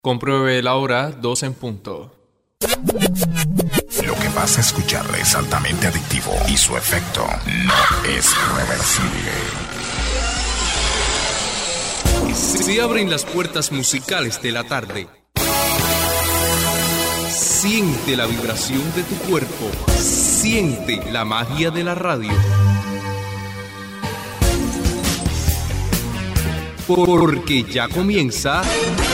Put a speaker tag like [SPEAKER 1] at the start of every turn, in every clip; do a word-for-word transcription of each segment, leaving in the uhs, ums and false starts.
[SPEAKER 1] Compruebe la hora, dos en punto.
[SPEAKER 2] Lo que vas a escuchar es altamente adictivo y su efecto no es reversible.
[SPEAKER 1] Se abren las puertas musicales de la tarde. Siente la vibración de tu cuerpo. Siente la magia de la radio. Porque ya comienza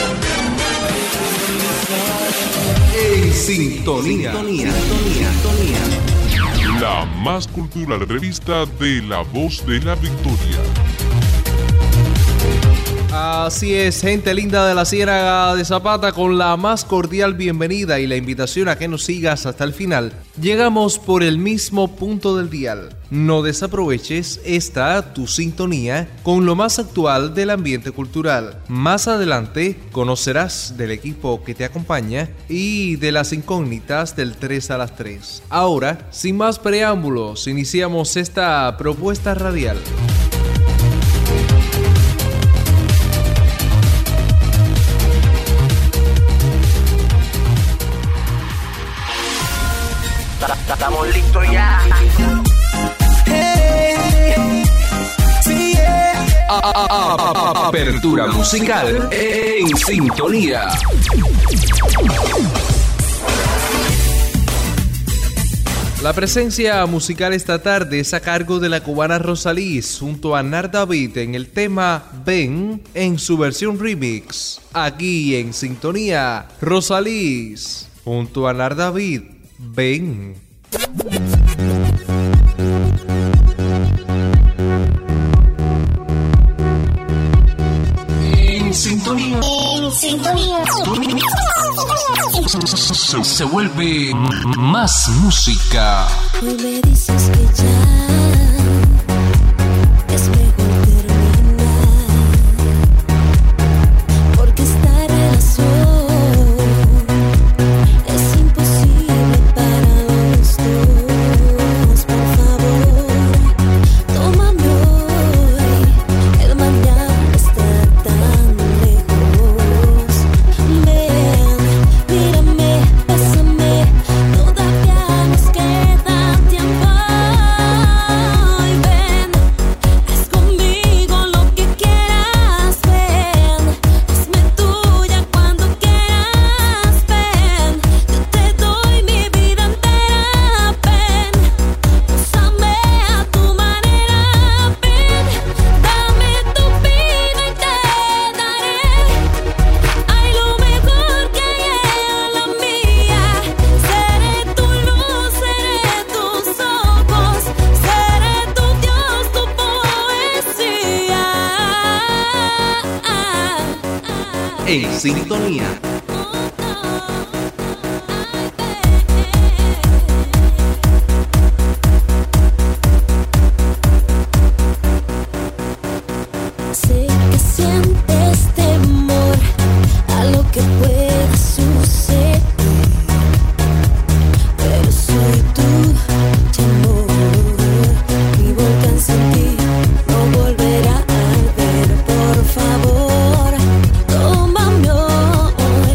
[SPEAKER 1] En Sintonía. Sintonía. Sintonía.
[SPEAKER 3] La más cultural revista de La Voz de la Victoria.
[SPEAKER 1] Así es, gente linda de la Ciénaga de Zapata, con la más cordial bienvenida y la invitación a que nos sigas hasta el final. Llegamos por el mismo punto del dial. No desaproveches esta tu sintonía con lo más actual del ambiente cultural. Más adelante conocerás del equipo que te acompaña y de las incógnitas del tres a las tres. Ahora, sin más preámbulos, iniciamos esta propuesta radial.
[SPEAKER 4] Estamos listos ya.
[SPEAKER 1] Hey, sí, yeah. a, a, a, a, apertura musical en Sintonía. La presencia musical esta tarde es a cargo de la cubana Rosalís junto a Nar David en el tema Ven en su versión remix. Aquí en Sintonía, Rosalís junto a Nar David. Ven. En sintonía.
[SPEAKER 5] En sintonía.
[SPEAKER 1] Se, se vuelve más música.
[SPEAKER 5] Hoy me dices que ya es mejor terminar, porque esta relación es imposible para los dos. Por favor, tómame hoy, el mañana está tan lejos. Ven, mírame, bésame, todavía nos queda tiempo. Y ven, haz conmigo lo que quieras. Ven, hazme tuya cuando quieras. Ven, yo te doy mi vida entera. Ven, úsame a tu manera. Ven, dame tu vida y te daré. Ay, lo mejor que hay en la mía. Seré tu luz, seré tus ojos, seré tu Dios, tu poesía.
[SPEAKER 1] En sintonía.
[SPEAKER 5] Sé que sientes temor a lo que pueda suceder, pero soy tu temor. Mi volcán sin ti no volverá a arder. Por favor, tómame hoy,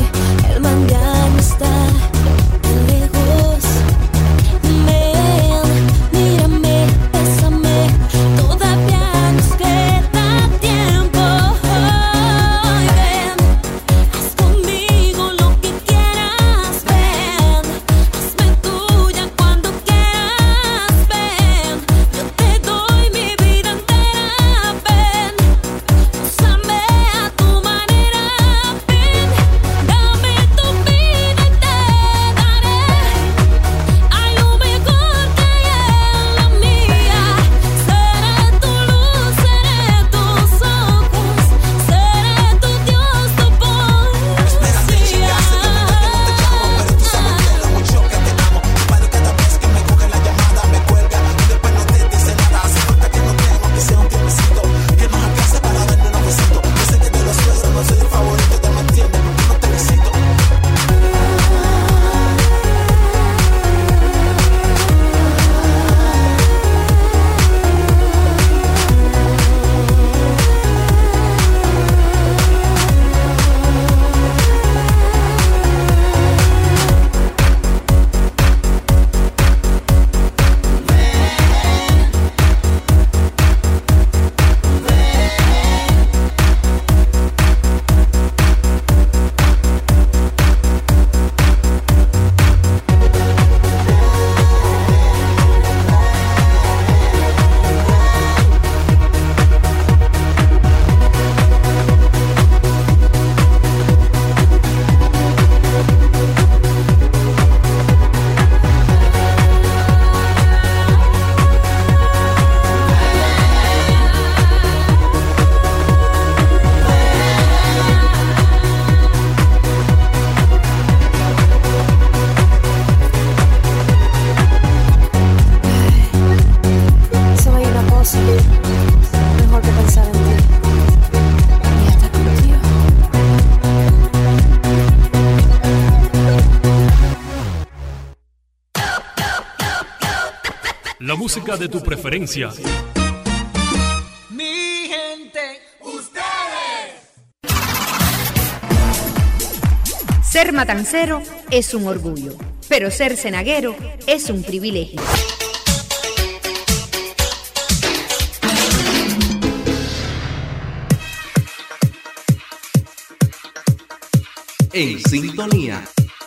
[SPEAKER 6] la música de tu preferencia.
[SPEAKER 7] Mi gente, ustedes.
[SPEAKER 8] Ser matancero es un orgullo, pero ser cenaguero es un privilegio.
[SPEAKER 1] En sintonía.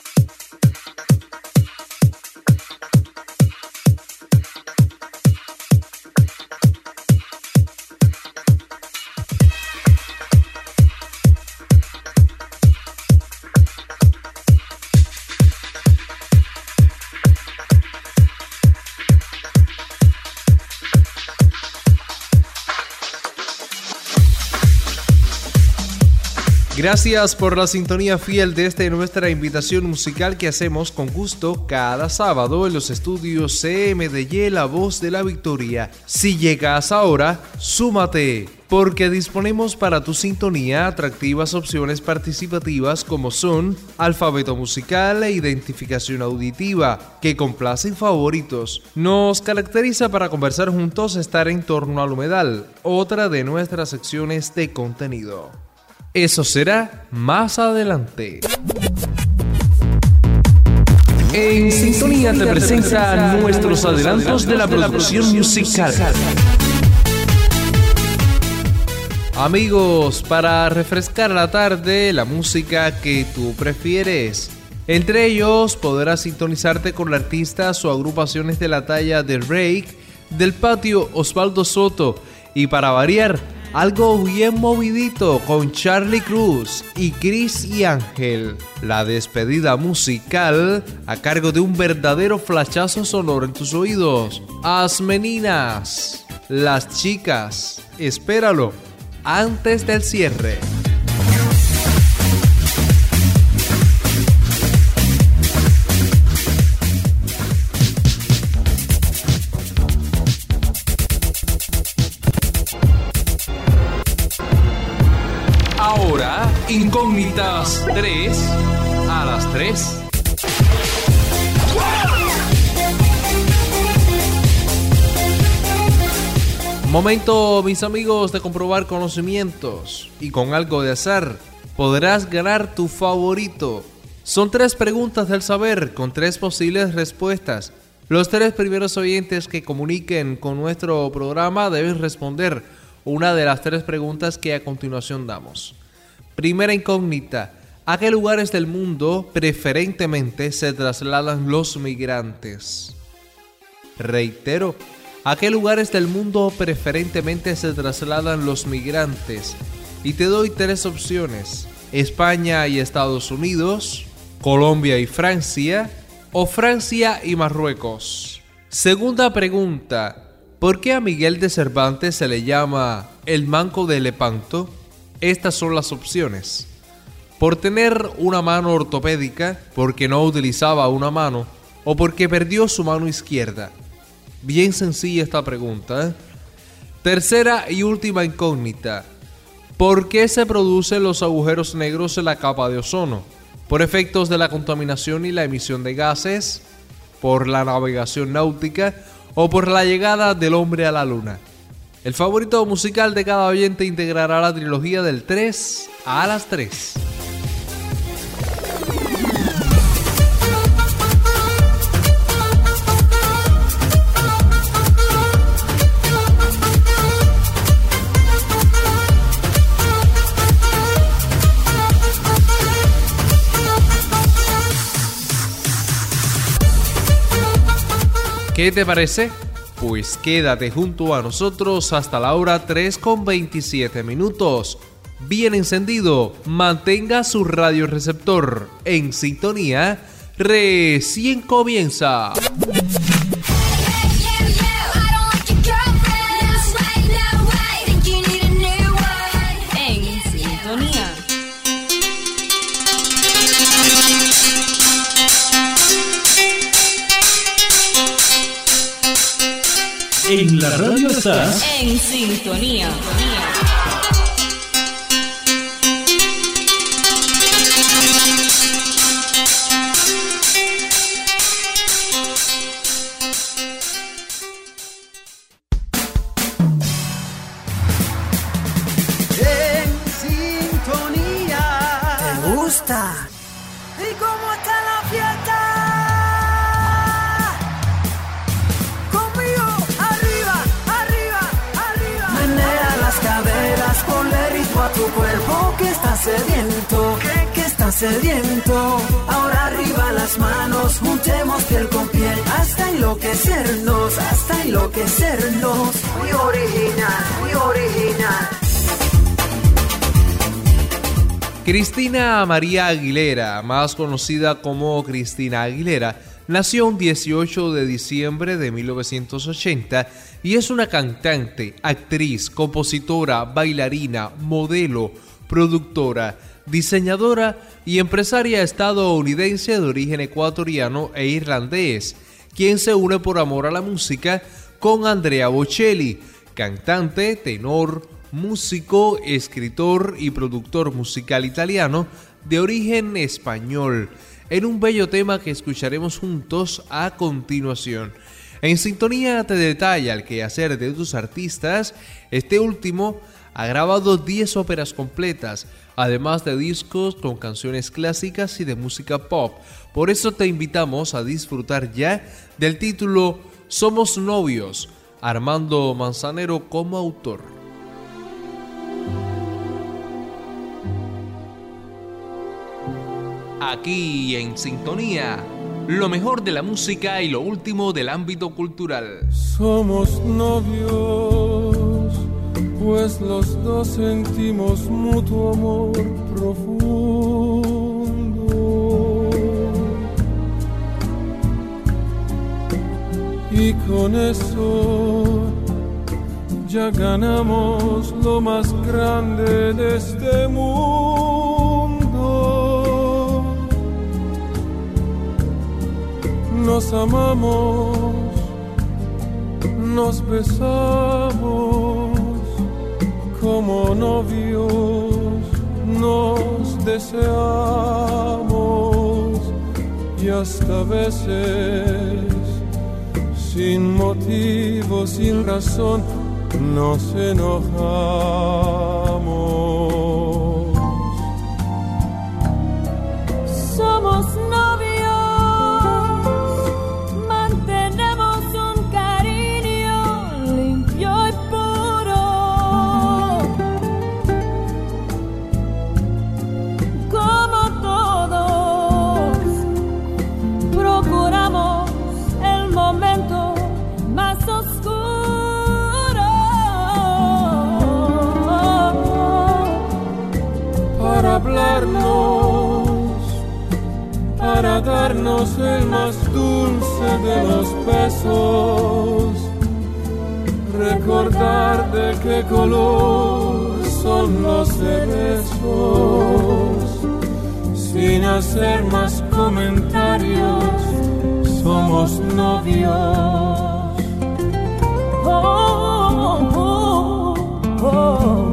[SPEAKER 1] Gracias por la sintonía fiel de esta nuestra invitación musical que hacemos con gusto cada sábado en los estudios C M D Y, La Voz de la Victoria. Si llegas ahora, súmate, porque disponemos para tu sintonía atractivas opciones participativas como son alfabeto musical e identificación auditiva, que complacen favoritos. Nos caracteriza para conversar juntos estar en torno al humedal, otra de nuestras secciones de contenido. Eso será más adelante. En sintonía te presenta nuestros adelantos de la producción musical. Amigos, para refrescar la tarde, la música que tú prefieres. Entre ellos podrás sintonizarte con artistas o agrupaciones de la talla de Rake, Del Patio, Osvaldo Soto y, para variar, algo bien movidito con Charlie Cruz y Chris y Ángel. La despedida musical a cargo de un verdadero flashazo sonoro en tus oídos. As meninas, las chicas, espéralo antes del cierre. Ahora, Incógnitas tres a las tres. Momento, mis amigos, de comprobar conocimientos. Y con algo de azar, podrás ganar tu favorito. Son tres preguntas del saber con tres posibles respuestas. Los tres primeros oyentes que comuniquen con nuestro programa deben responder una de las tres preguntas que a continuación damos. Primera incógnita: ¿a qué lugares del mundo preferentemente se trasladan los migrantes? Reitero, ¿a qué lugares del mundo preferentemente se trasladan los migrantes? Y te doy tres opciones: España y Estados Unidos, Colombia y Francia, o Francia y Marruecos. Segunda pregunta: ¿por qué a Miguel de Cervantes se le llama el Manco de Lepanto? Estas son las opciones: por tener una mano ortopédica, porque no utilizaba una mano, o porque perdió su mano izquierda. Bien sencilla esta pregunta, ¿eh? Tercera y última incógnita: ¿por qué se producen los agujeros negros en la capa de ozono? ¿Por efectos de la contaminación y la emisión de gases? ¿Por la navegación náutica? ¿O por la llegada del hombre a la luna? El favorito musical de cada oyente integrará la trilogía del tres a las tres. ¿Qué te parece? Pues quédate junto a nosotros hasta la hora tres con veintisiete minutos. Bien encendido, mantenga su radioreceptor en sintonía. Recién comienza.
[SPEAKER 8] En sintonía.
[SPEAKER 6] En la radio estás
[SPEAKER 8] En sintonía.
[SPEAKER 9] está? ¿Y cómo está la fiesta? Conmigo, arriba, arriba, arriba. Menea las caderas, ponle ritmo a tu cuerpo que está sediento, que, que está sediento. Ahora arriba las manos, juntemos piel con piel hasta enloquecernos, hasta enloquecernos. Muy original, muy original.
[SPEAKER 1] Cristina María Aguilera, más conocida como Cristina Aguilera, nació un dieciocho de diciembre de mil novecientos ochenta y es una cantante, actriz, compositora, bailarina, modelo, productora, diseñadora y empresaria estadounidense de origen ecuatoriano e irlandés, quien se une por amor a la música con Andrea Bocelli, cantante, tenor, músico, escritor y productor musical italiano de origen español, en un bello tema que escucharemos juntos a continuación. En Sintonía te detalla el quehacer de tus artistas. Este último ha grabado diez óperas completas, además de discos con canciones clásicas y de música pop. Por eso te invitamos a disfrutar ya del título Somos Novios, Armando Manzanero como autor. Aquí en Sintonía, lo mejor de la música y lo último del ámbito cultural.
[SPEAKER 10] Somos novios, pues los dos sentimos mutuo amor profundo. Y con eso ya ganamos lo más grande de este mundo. Nos amamos, nos besamos como novios, nos deseamos y hasta veces sin motivo, sin razón, nos enojamos.
[SPEAKER 5] Somos
[SPEAKER 10] hablarnos, para darnos el más dulce de los besos, recordar de qué color son los cerezos, sin hacer más comentarios, somos novios. Oh, oh, oh, oh.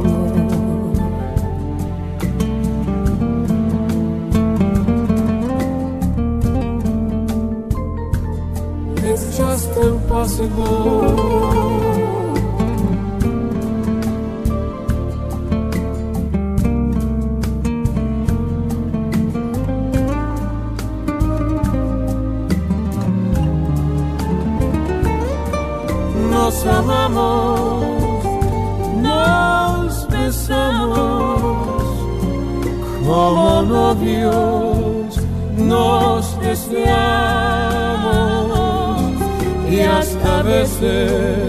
[SPEAKER 10] It's just impossible. Nos amamos, nos besamos como novios, nos deseamos y hasta veces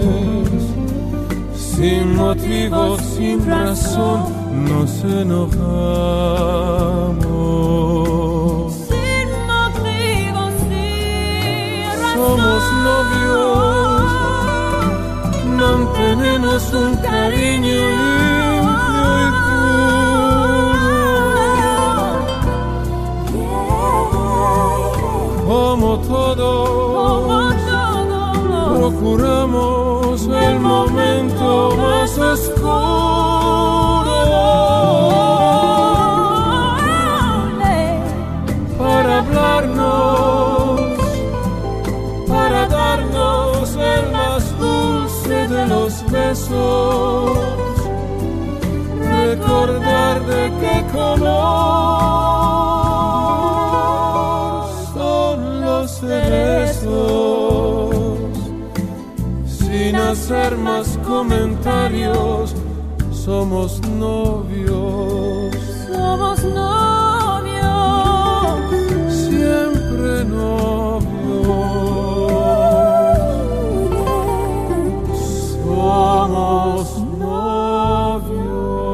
[SPEAKER 10] sin motivo, sin razón nos enojamos.
[SPEAKER 5] Sin motivo, sin razón.
[SPEAKER 10] Somos novios, mantenemos un cariño limpio y puro. Como todos, procuramos el momento más oscuro para hablarnos, para darnos el más dulce de los besos, recordar de qué color comentarios. Somos novios.
[SPEAKER 5] Somos novios.
[SPEAKER 10] Siempre novios. Somos novios.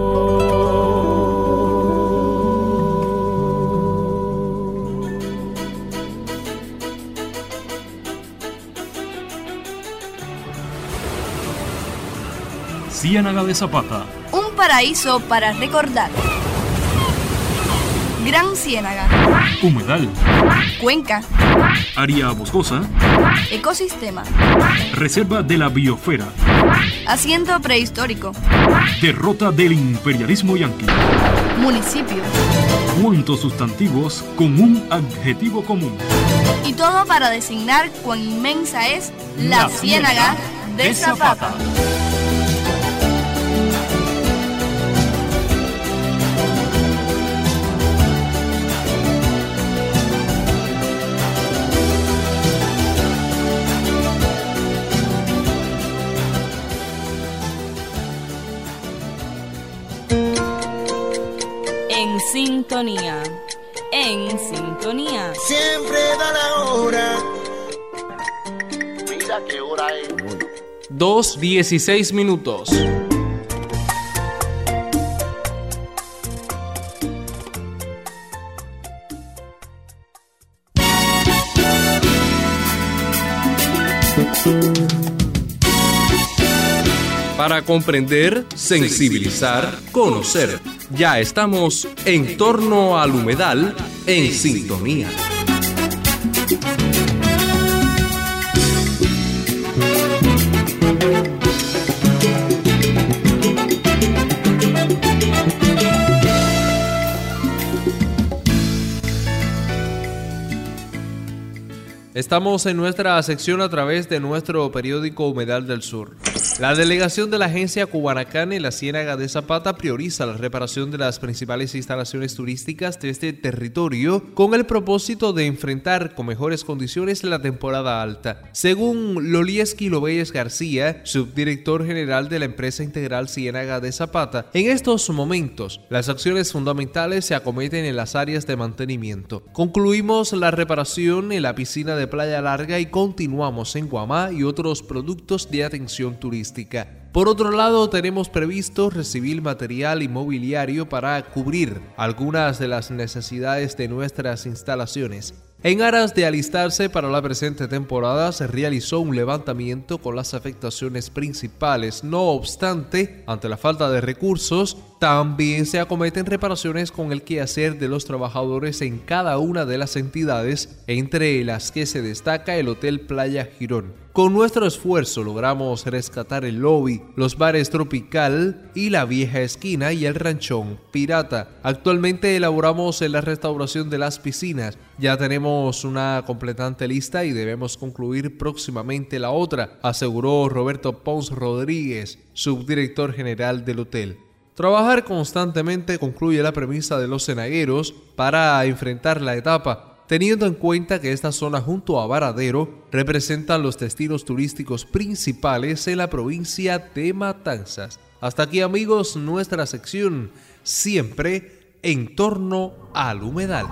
[SPEAKER 6] Ciénaga de Zapata.
[SPEAKER 11] Un paraíso para recordar. Gran Ciénaga.
[SPEAKER 6] Humedal.
[SPEAKER 11] Cuenca.
[SPEAKER 6] Área boscosa.
[SPEAKER 11] Ecosistema.
[SPEAKER 6] Reserva de la biosfera.
[SPEAKER 11] Asiento prehistórico.
[SPEAKER 6] Derrota del imperialismo yanqui.
[SPEAKER 11] Municipio.
[SPEAKER 6] Cuántos sustantivos con un adjetivo común.
[SPEAKER 11] Y todo para designar cuán inmensa es la, la Ciénaga de, de Zapata. Zapata.
[SPEAKER 12] En sintonía, en sintonía.
[SPEAKER 7] Siempre da la hora. Mira qué hora es.
[SPEAKER 1] dos dieciséis minutos. Para comprender, sensibilizar, conocer. Ya estamos en torno al humedal en sintonía. Estamos en nuestra sección a través de nuestro periódico Humedal del Sur. La delegación de la agencia Cubanacán en la Ciénaga de Zapata prioriza la reparación de las principales instalaciones turísticas de este territorio con el propósito de enfrentar con mejores condiciones la temporada alta. Según Lolieski Lobelles García, subdirector general de la empresa integral Ciénaga de Zapata, en estos momentos las acciones fundamentales se acometen en las áreas de mantenimiento. Concluimos la reparación en la piscina de Playa Larga y continuamos en Guamá y otros productos de atención turística. Por otro lado, tenemos previsto recibir material inmobiliario para cubrir algunas de las necesidades de nuestras instalaciones. En aras de alistarse para la presente temporada, se realizó un levantamiento con las afectaciones principales. No obstante, ante la falta de recursos, también se acometen reparaciones con el quehacer de los trabajadores en cada una de las entidades, entre las que se destaca el Hotel Playa Girón. Con nuestro esfuerzo logramos rescatar el lobby, los bares Tropical y la Vieja Esquina y el Ranchón Pirata. Actualmente elaboramos en la restauración de las piscinas. Ya tenemos una completante lista y debemos concluir próximamente la otra, aseguró Roberto Pons Rodríguez, subdirector general del hotel. Trabajar constantemente concluye la premisa de los cenagueros para enfrentar la etapa, teniendo en cuenta que esta zona junto a Varadero representan los destinos turísticos principales en la provincia de Matanzas. Hasta aquí, amigos, nuestra sección siempre en torno al humedal.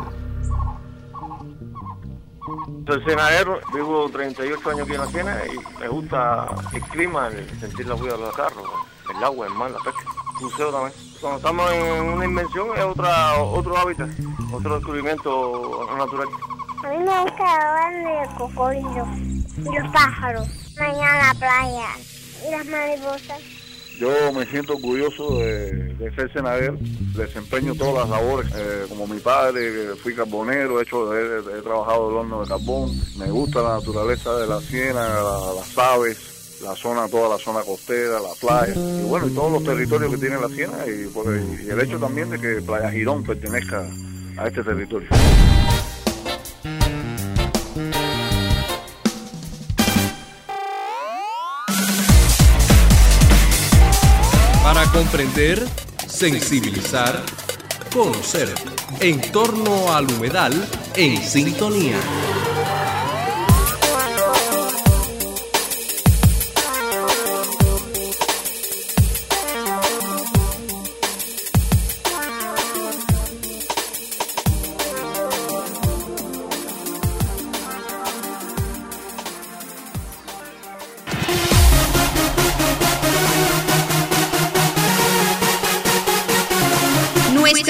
[SPEAKER 13] Soy cenadero, vivo treinta y ocho años aquí en la Ciénaga y me gusta el clima, el sentir la huella de los carros, el agua, el mar, la pesca. Buceo también. Cuando estamos en una invención es otra, otro hábitat, otro descubrimiento natural.
[SPEAKER 14] A mí me gusta hablar de cocodrilos y los pájaros, mañana la playa y las mariposas.
[SPEAKER 15] Yo me siento orgulloso de, de ser cenadero, desempeño todas las labores, eh, como mi padre, fui carbonero, he, hecho, he, he trabajado el horno de carbón, me gusta la naturaleza de la ciénaga, la, las aves, la zona, toda la zona costera, la playa, y bueno, y todos los territorios que tiene la ciénaga, y, pues, y el hecho también de que Playa Girón pertenezca a este territorio.
[SPEAKER 1] Para comprender, sensibilizar, conocer. En torno al humedal, en sintonía.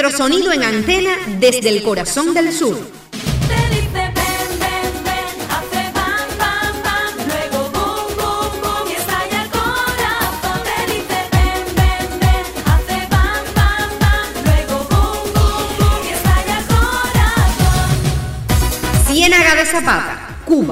[SPEAKER 8] nuestro sonido en antena desde el corazón del sur. Ciénaga de Zapata, Cuba.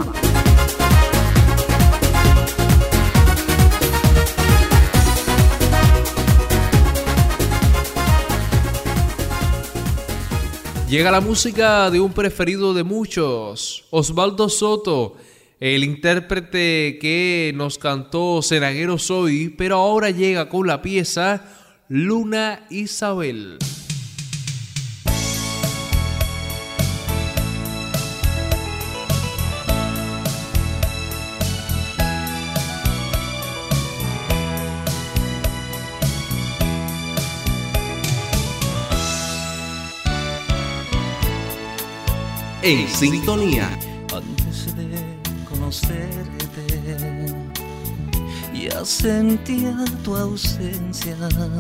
[SPEAKER 1] Llega la música de un preferido de muchos, Osvaldo Soto, el intérprete que nos cantó Cenaguero Soy, pero ahora llega con la pieza Luna Isabel. En sintonía.
[SPEAKER 16] Antes de conocerte, ya sentía tu ausencia.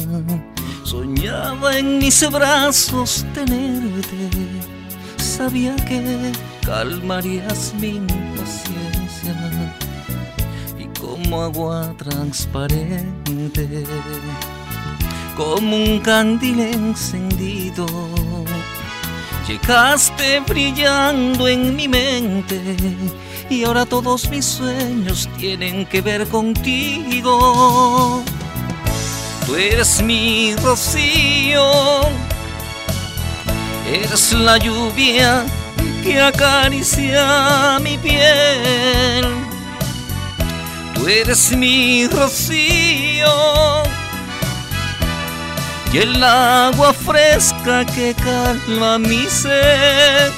[SPEAKER 16] Soñaba en mis brazos tenerte. Sabía que calmarías mi impaciencia. Y como agua transparente, como un candil encendido, llegaste brillando en mi mente y ahora todos mis sueños tienen que ver contigo. Tú eres mi rocío, eres la lluvia que acaricia mi piel. Tú eres mi rocío y el agua fresca que calma mi sed.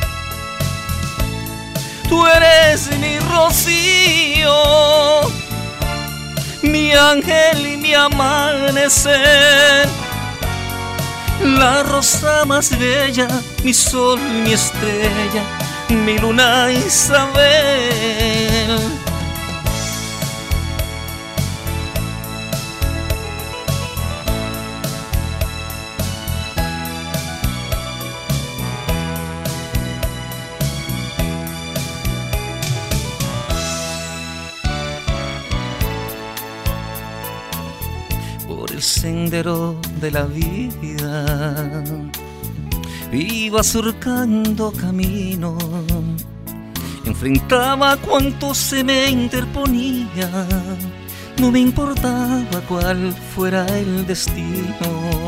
[SPEAKER 16] Tú eres mi rocío, mi ángel y mi amanecer, la rosa más bella, mi sol, mi estrella, mi luna Isabel. Sendero de la vida iba surcando camino, enfrentaba cuanto se me interponía, no me importaba cuál fuera el destino,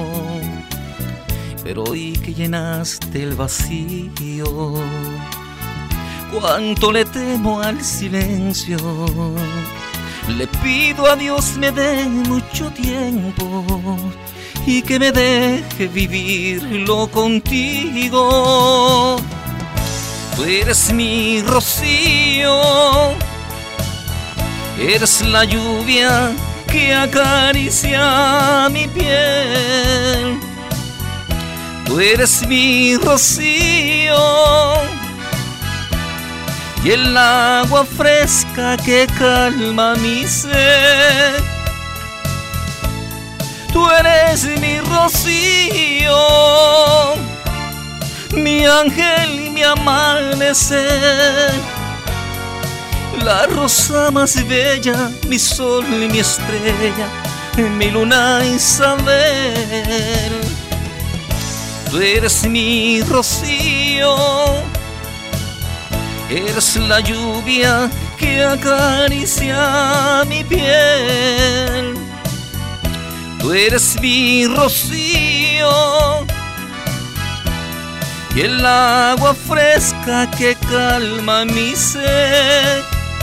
[SPEAKER 16] pero hoy que llenaste el vacío, cuánto le temo al silencio. Le pido a Dios me dé mucho tiempo y que me deje vivirlo contigo. Tú eres mi rocío, eres la lluvia que acaricia mi piel. Tú eres mi rocío y el agua fresca que calma mi sed. Tú eres mi rocío, mi ángel y mi amanecer, la rosa más bella, mi sol y mi estrella, mi luna Isabel. Tú eres mi rocío, eres la lluvia que acaricia mi piel. Tú eres mi rocío y el agua fresca que calma mi sed.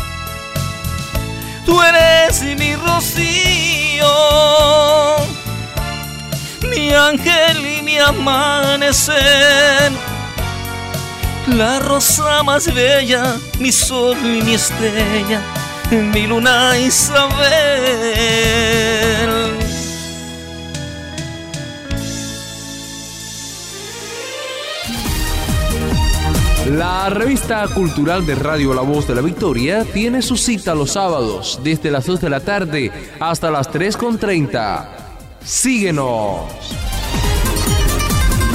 [SPEAKER 16] Tú eres mi rocío, mi ángel y mi amanecer, la rosa más bella, mi sol y mi estrella, mi luna Isabel.
[SPEAKER 1] La revista cultural de Radio La Voz de la Victoria tiene su cita los sábados desde las dos de la tarde hasta las tres con treinta. Síguenos.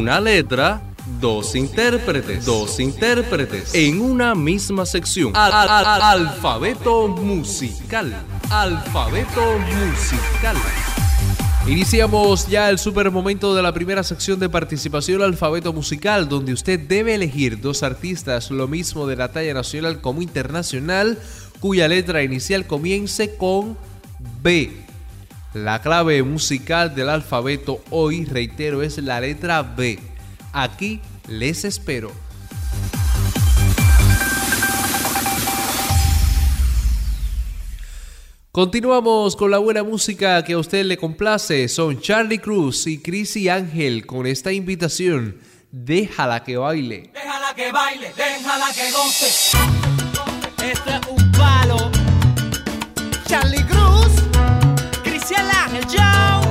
[SPEAKER 1] Una letra, dos intérpretes, dos intérpretes en una misma sección. Al, al, al, alfabeto musical, alfabeto musical. Iniciamos ya el super momento de la primera sección de participación, alfabeto musical, donde usted debe elegir dos artistas, lo mismo de la talla nacional como internacional, cuya letra inicial comience con B. La clave musical del alfabeto hoy, reitero, es la letra B. Aquí les espero. Continuamos con la buena música que a usted le complace. Son Charlie Cruz y Chrissy Ángel con esta invitación. Déjala que baile.
[SPEAKER 17] Déjala que baile, déjala que goce. Este es un palo. Charlie Cruz, Chrissy Ángel, Joe.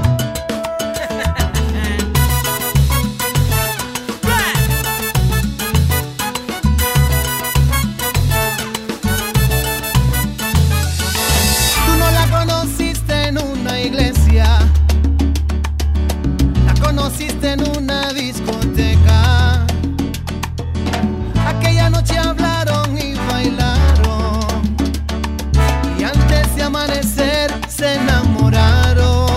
[SPEAKER 18] Conociste en una discoteca. Aquella noche hablaron y bailaron, y antes de amanecer se enamoraron.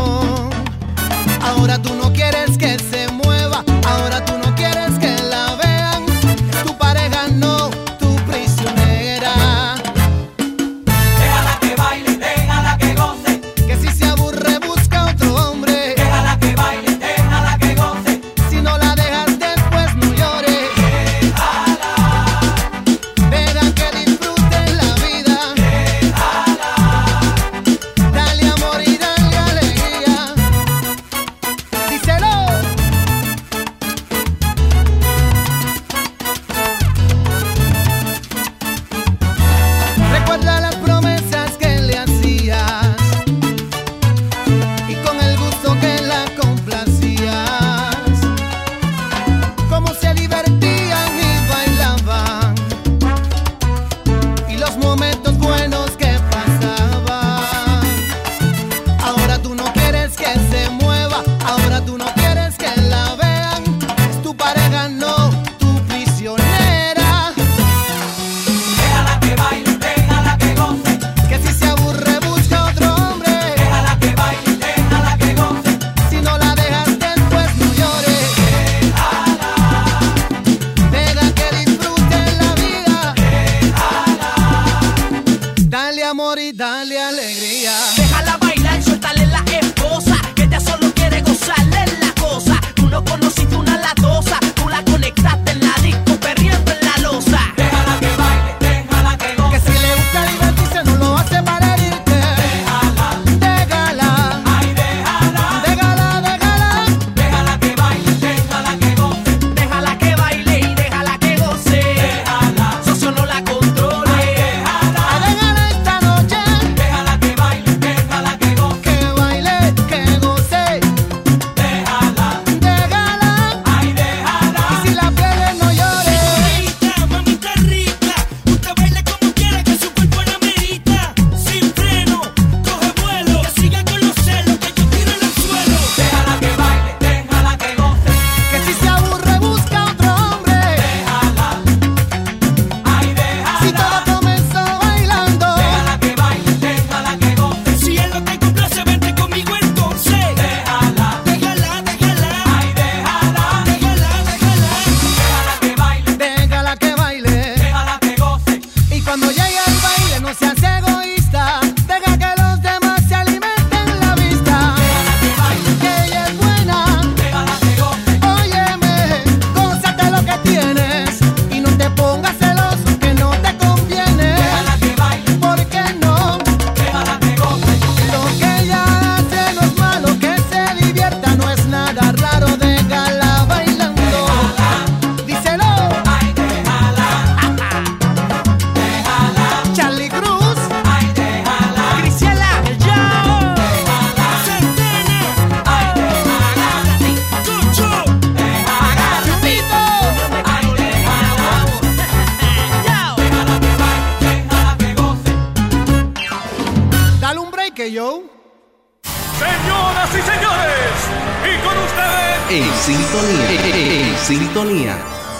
[SPEAKER 1] En sintonía, en sintonía.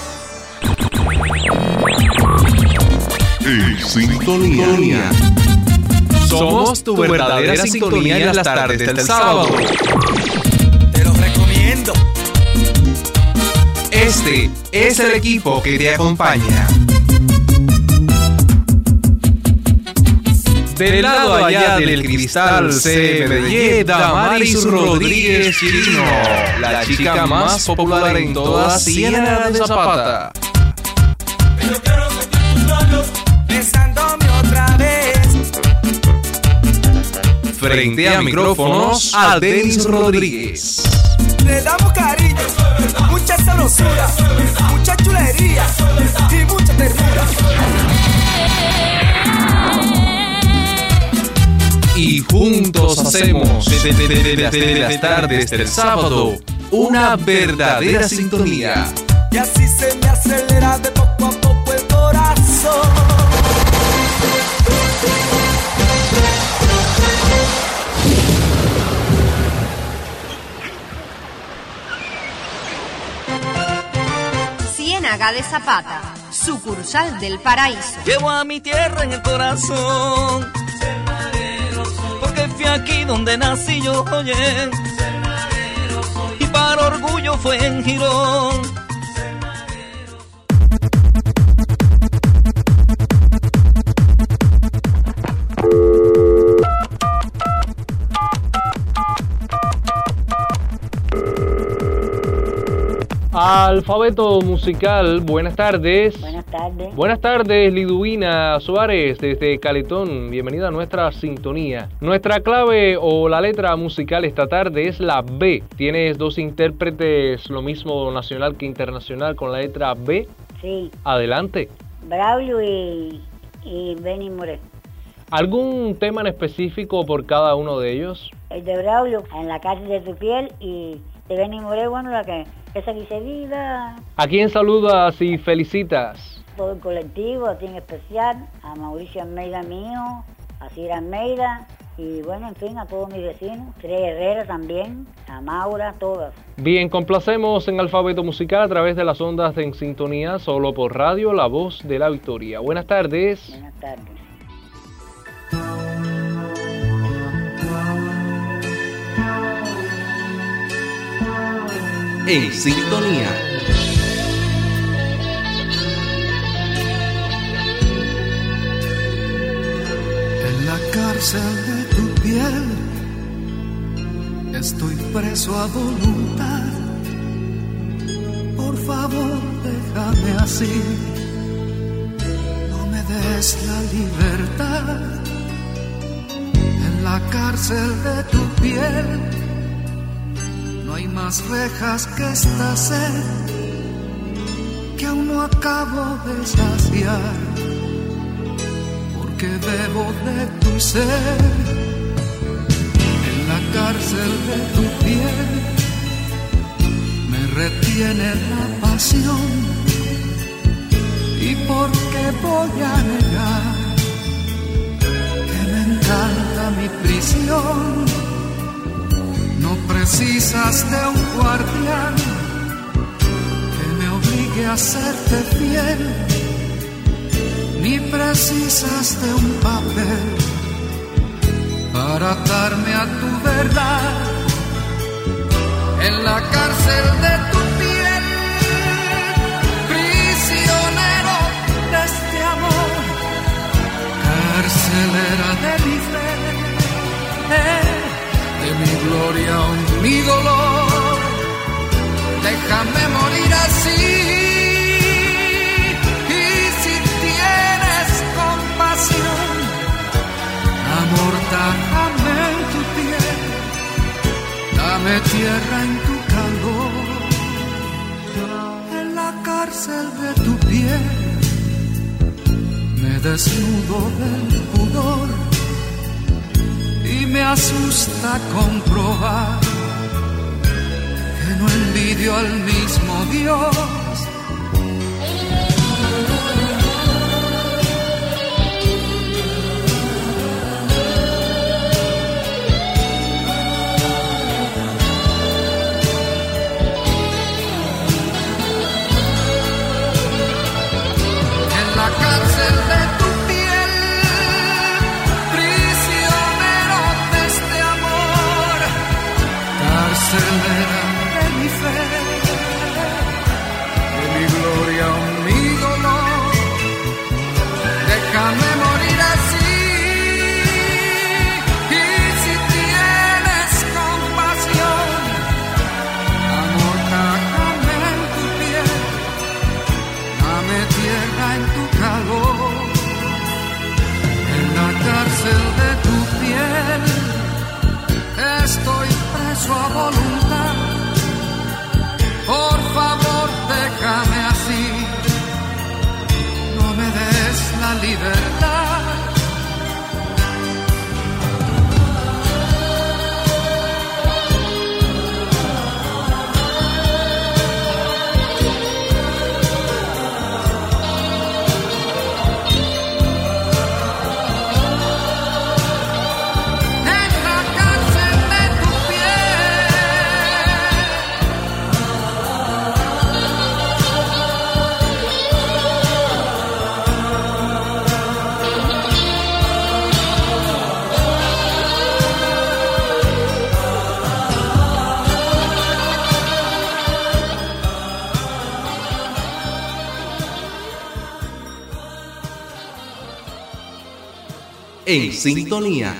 [SPEAKER 3] En sintonía.
[SPEAKER 1] Somos tu verdadera sintonía en las tardes del sábado.
[SPEAKER 17] Te lo recomiendo.
[SPEAKER 1] Este es el equipo que te acompaña. Del lado allá del cristal C M D Y, Damaris Rodríguez Chirino, la chica más popular en toda Ciénaga de Zapata.
[SPEAKER 17] Pero quiero sentir tus labios besándome otra vez.
[SPEAKER 1] Frente a micrófonos, a Denis Rodríguez.
[SPEAKER 17] Le damos cariño, mucha sabrosura, mucha chulería y mucha ternura.
[SPEAKER 1] Y juntos hacemos de, de, de, de, de las tardes del sábado una verdadera sintonía.
[SPEAKER 17] Y así se me acelera de poco a poco el corazón.
[SPEAKER 8] Ciénaga de Zapata, sucursal del paraíso.
[SPEAKER 16] Llevo a mi tierra en el corazón, porque fui aquí donde nací yo, oye, y para orgullo fue en Girón.
[SPEAKER 1] Alfabeto musical, buenas tardes.
[SPEAKER 19] Buenas tardes.
[SPEAKER 1] Buenas tardes, Liduina Suárez, desde Caletón. Bienvenida a nuestra sintonía. Nuestra clave o la letra musical esta tarde es la B. ¿Tienes dos intérpretes, lo mismo nacional que internacional, con la letra B?
[SPEAKER 19] Sí.
[SPEAKER 1] Adelante.
[SPEAKER 19] Braulio y, y Benny Moré.
[SPEAKER 1] ¿Algún tema en específico por cada uno de ellos?
[SPEAKER 19] El de Braulio, En la cárcel de tu piel, y de Benny Moré, bueno, la que... Esa dice vida.
[SPEAKER 1] ¿A quién saludas y felicitas?
[SPEAKER 19] Todo el colectivo, a ti en especial, a Mauricio Almeida mío, a Cira Almeida y bueno, en fin, a todos mis vecinos, Tres Herrera también, a Maura, todas.
[SPEAKER 1] Bien, complacemos en Alfabeto Musical a través de las ondas de En Sintonía, solo por radio, La Voz de la Victoria. Buenas tardes.
[SPEAKER 19] Buenas tardes.
[SPEAKER 1] En sintonía.
[SPEAKER 9] En la cárcel de tu piel estoy preso a voluntad. Por favor, déjame así. No me des la libertad. En la cárcel de tu piel no hay más rejas que esta sed que aún no acabo de saciar, porque bebo de tu ser. En la cárcel de tu piel me retiene la pasión, y por qué voy a negar que me encanta mi prisión. No precisas de un guardián que me obligue a serte fiel, ni precisas de un papel para atarme a tu verdad. En la cárcel de tu piel, prisionero de este amor, carcelera de mi fe, de mi gloria o mi dolor, déjame morir así. Y si tienes compasión, amortájame en tu piel, dame tierra en tu calor. En la cárcel de tu piel me desnudo del pudor, y me asusta comprobar que no envidio al mismo Dios. acelera de mi fe, de mi gloria o mi dolor. Déjame morir así, y si tienes compasión, amor, cájame en tu piel, dame tierra en tu calor, en la cárcel de tu piel. Estoy preso a voluntad, por favor déjame así, no me des la libertad.
[SPEAKER 1] En sintonía.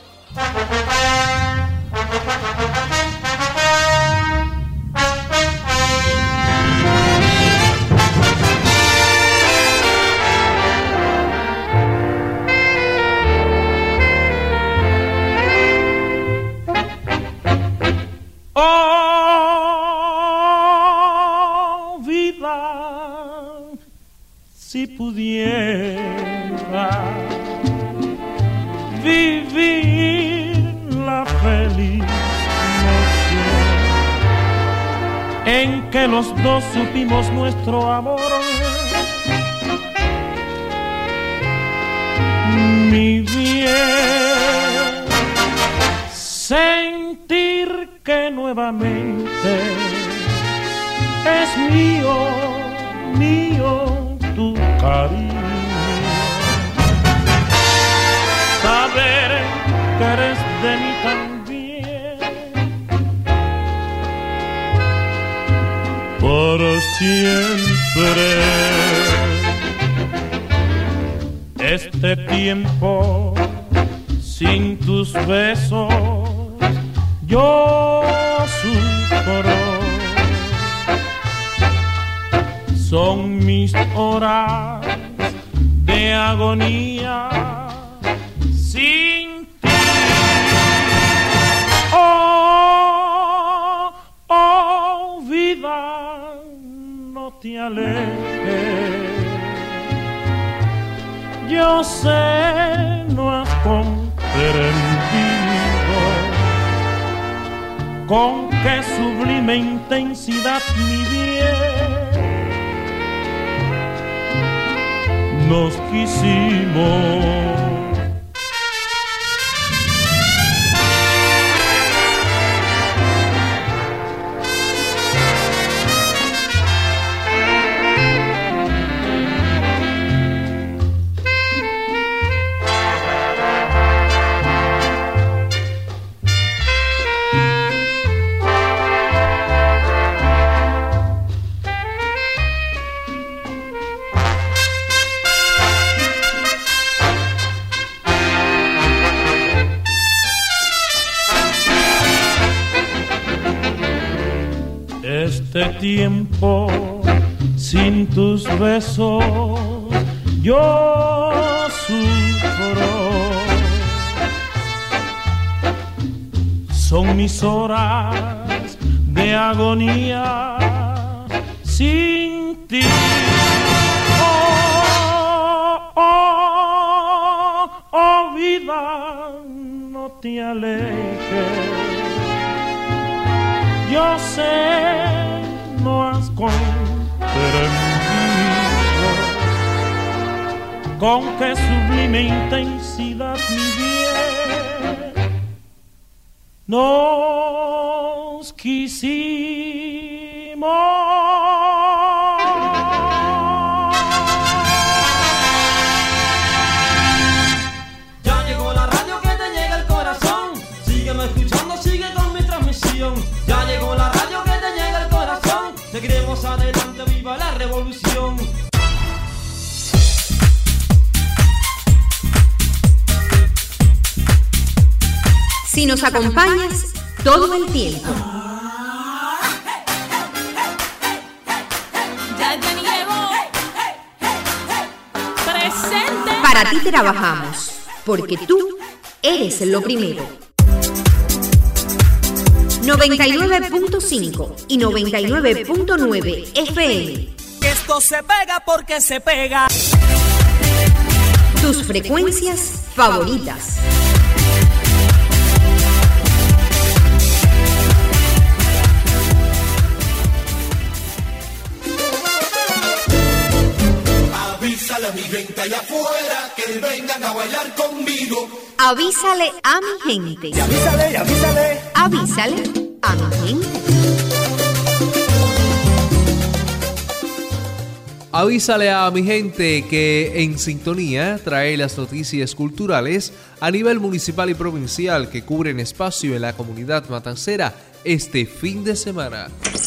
[SPEAKER 10] Oh, vida, si pudiera vivir la feliz noche en que los dos supimos nuestro amor. Mi bien, sentir que nuevamente es mío, mío tu cariño. Saber que eres de mí también, por siempre. Este tiempo sin tus besos yo sufro. Son mis horas de agonía sin ti. Oh, oh, vida, no te alejes. Yo sé, no has comprendido con qué sublime intensidad mi bien nos quisimos. Este tiempo sin tus besos yo sufro. Son mis horas de agonía sin ti. Oh, oh, oh, vida, no te alejes. Yo sé, no has comprendido con qué sublime intensidad mi bien nos quisimos.
[SPEAKER 17] Ya llegó la radio que te llega al corazón. Sígueme escuchando, sigue con mi transmisión. Ya llegó la
[SPEAKER 8] si nos acompañas todo el tiempo.
[SPEAKER 12] Ya Jenny llegó. Presente.
[SPEAKER 8] Para ti trabajamos, porque tú eres lo primero. noventa y nueve punto cinco y noventa y nueve punto nueve F M.
[SPEAKER 17] Esto se pega porque se pega.
[SPEAKER 8] Tus frecuencias favoritas.
[SPEAKER 7] Avísale a mi gente allá afuera que vengan a bailar conmigo.
[SPEAKER 8] Avísale a mi gente.
[SPEAKER 7] Y avísale, y avísale.
[SPEAKER 8] Avísale a mi gente.
[SPEAKER 1] Avísale a mi gente que En Sintonía trae las noticias culturales a nivel municipal y provincial que cubren espacio en la comunidad matancera este fin de semana.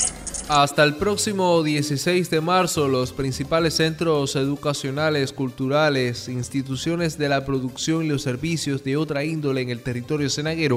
[SPEAKER 1] Hasta el próximo dieciséis de marzo, los principales centros educacionales, culturales, instituciones de la producción y los servicios de otra índole en el territorio ciénaguero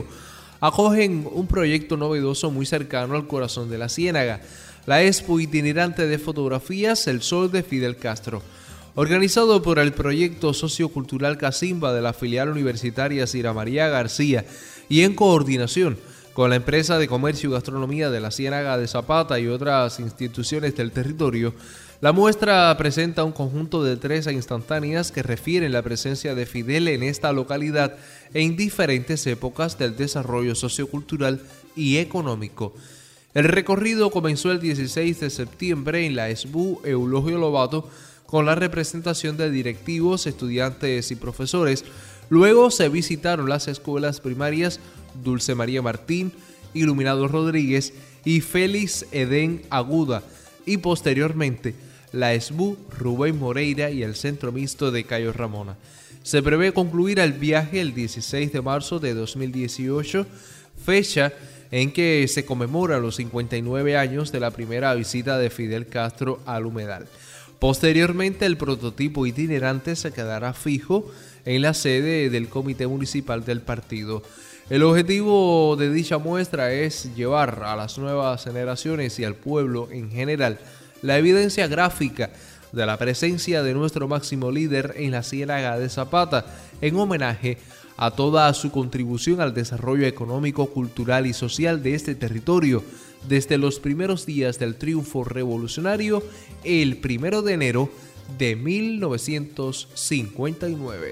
[SPEAKER 1] acogen un proyecto novedoso muy cercano al corazón de la Ciénaga, la Expo Itinerante de Fotografías El Sol de Fidel Castro. Organizado por el proyecto sociocultural Casimba de la filial universitaria Cira María García y en coordinación con la empresa de comercio y gastronomía de la Ciénaga de Zapata y otras instituciones del territorio, la muestra presenta un conjunto de tres instantáneas que refieren la presencia de Fidel en esta localidad en diferentes épocas del desarrollo sociocultural y económico. El recorrido comenzó el dieciséis de septiembre en la S B U Eulogio Lobato con la representación de directivos, estudiantes y profesores. Luego se visitaron las escuelas primarias Dulce María Martín, Iluminado Rodríguez y Félix Edén Aguda, y posteriormente la S B U Rubén Moreira y el Centro Mixto de Cayo Ramona. Se prevé concluir el viaje el dieciséis de marzo de dos mil dieciocho, fecha en que se conmemora los cincuenta y nueve años de la primera visita de Fidel Castro al humedal. Posteriormente, el prototipo itinerante se quedará fijo en la sede del Comité Municipal del partido. El objetivo de dicha muestra es llevar a las nuevas generaciones y al pueblo en general la evidencia gráfica de la presencia de nuestro máximo líder en la Ciénaga de Zapata, en homenaje a toda su contribución al desarrollo económico, cultural y social de este territorio desde los primeros días del triunfo revolucionario el primero de enero de mil novecientos cincuenta y nueve.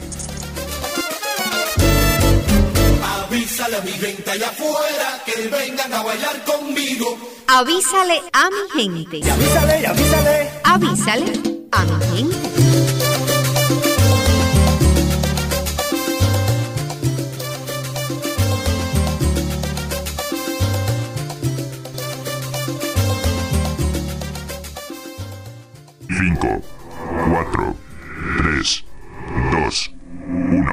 [SPEAKER 7] Avísale a mi gente allá afuera que vengan a bailar conmigo.
[SPEAKER 8] Avísale a mi gente.
[SPEAKER 7] Y avísale, y avísale.
[SPEAKER 8] Avísale a mi gente.
[SPEAKER 3] cinco, cuatro, tres, dos, uno.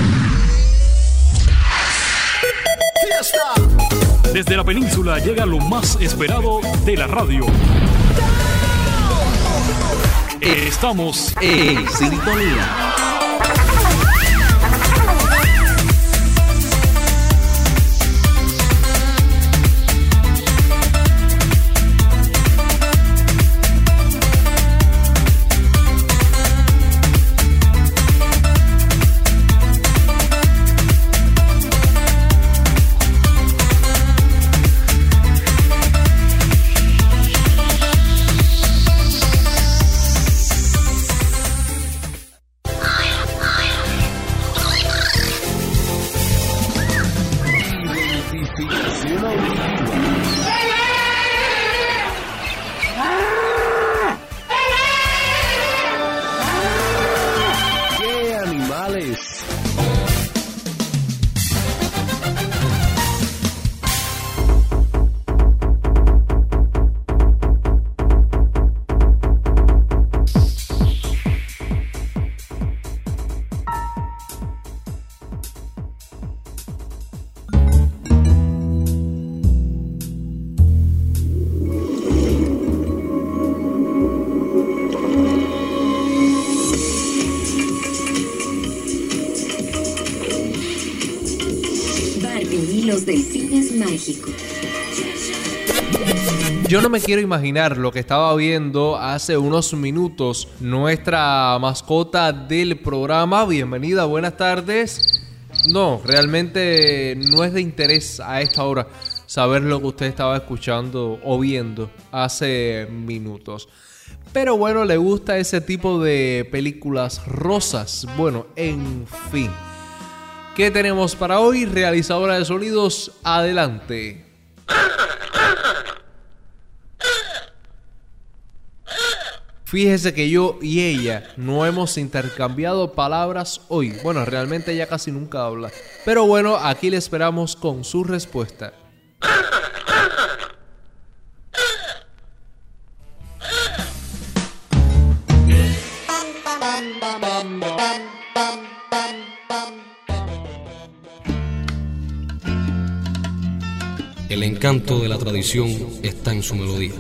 [SPEAKER 6] Desde la península llega lo más esperado de la radio. Estamos en sintonía.
[SPEAKER 20] México.
[SPEAKER 1] Yo no me quiero imaginar lo que estaba viendo hace unos minutos nuestra mascota del programa. Bienvenida, buenas tardes. No, realmente no es de interés a esta hora saber lo que usted estaba escuchando o viendo hace minutos. Pero bueno, le gusta ese tipo de películas rosas. Bueno, en fin. ¿Qué tenemos para hoy? Realizadora de sonidos, adelante. Fíjese que yo y ella no hemos intercambiado palabras hoy. Bueno, realmente ella casi nunca habla. Pero bueno, aquí le esperamos con su respuesta.
[SPEAKER 21] El encanto de la tradición está en su melodía.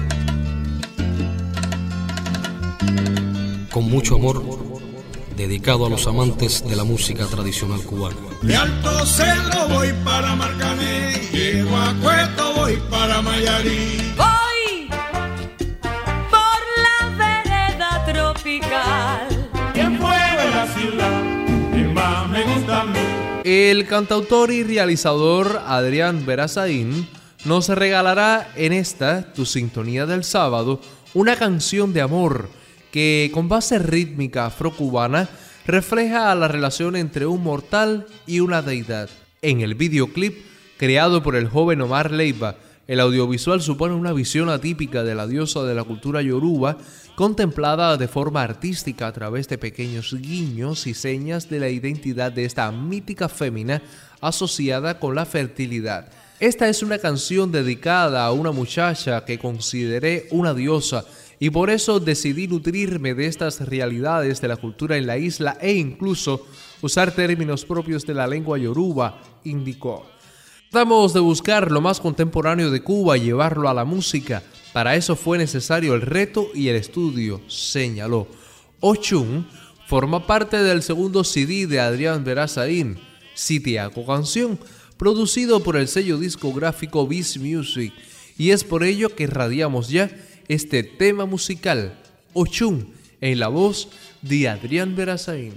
[SPEAKER 21] Con mucho amor, dedicado a los amantes de la música tradicional cubana.
[SPEAKER 7] De Alto Cerro voy para Marcané, llego a Cueto voy para Mayarí.
[SPEAKER 12] Voy por la vereda tropical.
[SPEAKER 10] ¿Quién fue de la ciudad? ¿Quién más me gusta a mí?
[SPEAKER 1] El cantautor y realizador Adrián Verazaín nos regalará en esta, tu sintonía del sábado, una canción de amor que con base rítmica afrocubana refleja la relación entre un mortal y una deidad. En el videoclip, creado por el joven Omar Leiva, el audiovisual supone una visión atípica de la diosa de la cultura yoruba, contemplada de forma artística a través de pequeños guiños y señas de la identidad de esta mítica fémina asociada con la fertilidad. Esta es una canción dedicada a una muchacha que consideré una diosa y por eso decidí nutrirme de estas realidades de la cultura en la isla e incluso usar términos propios de la lengua yoruba, indicó. Tratamos de buscar lo más contemporáneo de Cuba y llevarlo a la música. Para eso fue necesario el reto y el estudio, señaló. Ochun forma parte del segundo C D de Adrián Verazaín, Sitiaco Canción, producido por el sello discográfico Viz Music, y es por ello que radiamos ya este tema musical, Ochun, en la voz de Adrián Verazaín.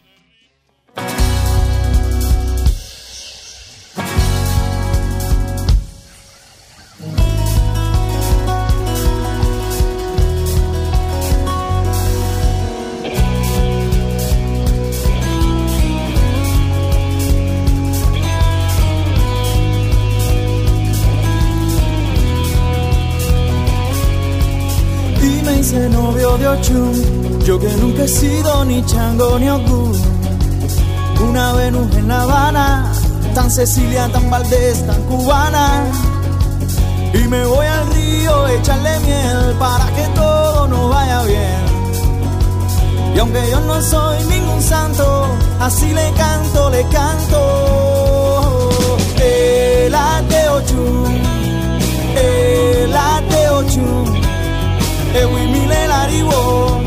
[SPEAKER 9] Ese novio de Ochun, yo que nunca he sido ni chango ni ogú. Una Venus en La Habana, tan Cecilia, tan Valdés, tan cubana. Y me voy al río a echarle miel para que todo nos vaya bien. Y aunque yo no soy ningún santo, así le canto, le canto. El ate Ochun, el ate Ochun. Ewi mile lariwo,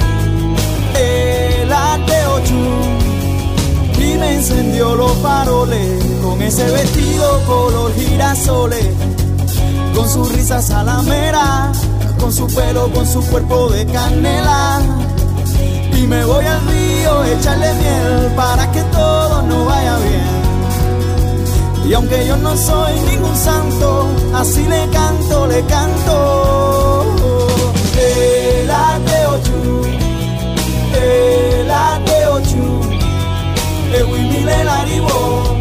[SPEAKER 9] el ate Ochun, y me encendió los faroles con ese vestido color girasoles, con su risa salamera, con su pelo, con su cuerpo de canela. Y me voy al río a echarle miel para que todo nos vaya bien. Y aunque yo no soy ningún santo, así le canto, le canto. El ate Ochun, el ate Ochun, el wimile laribo,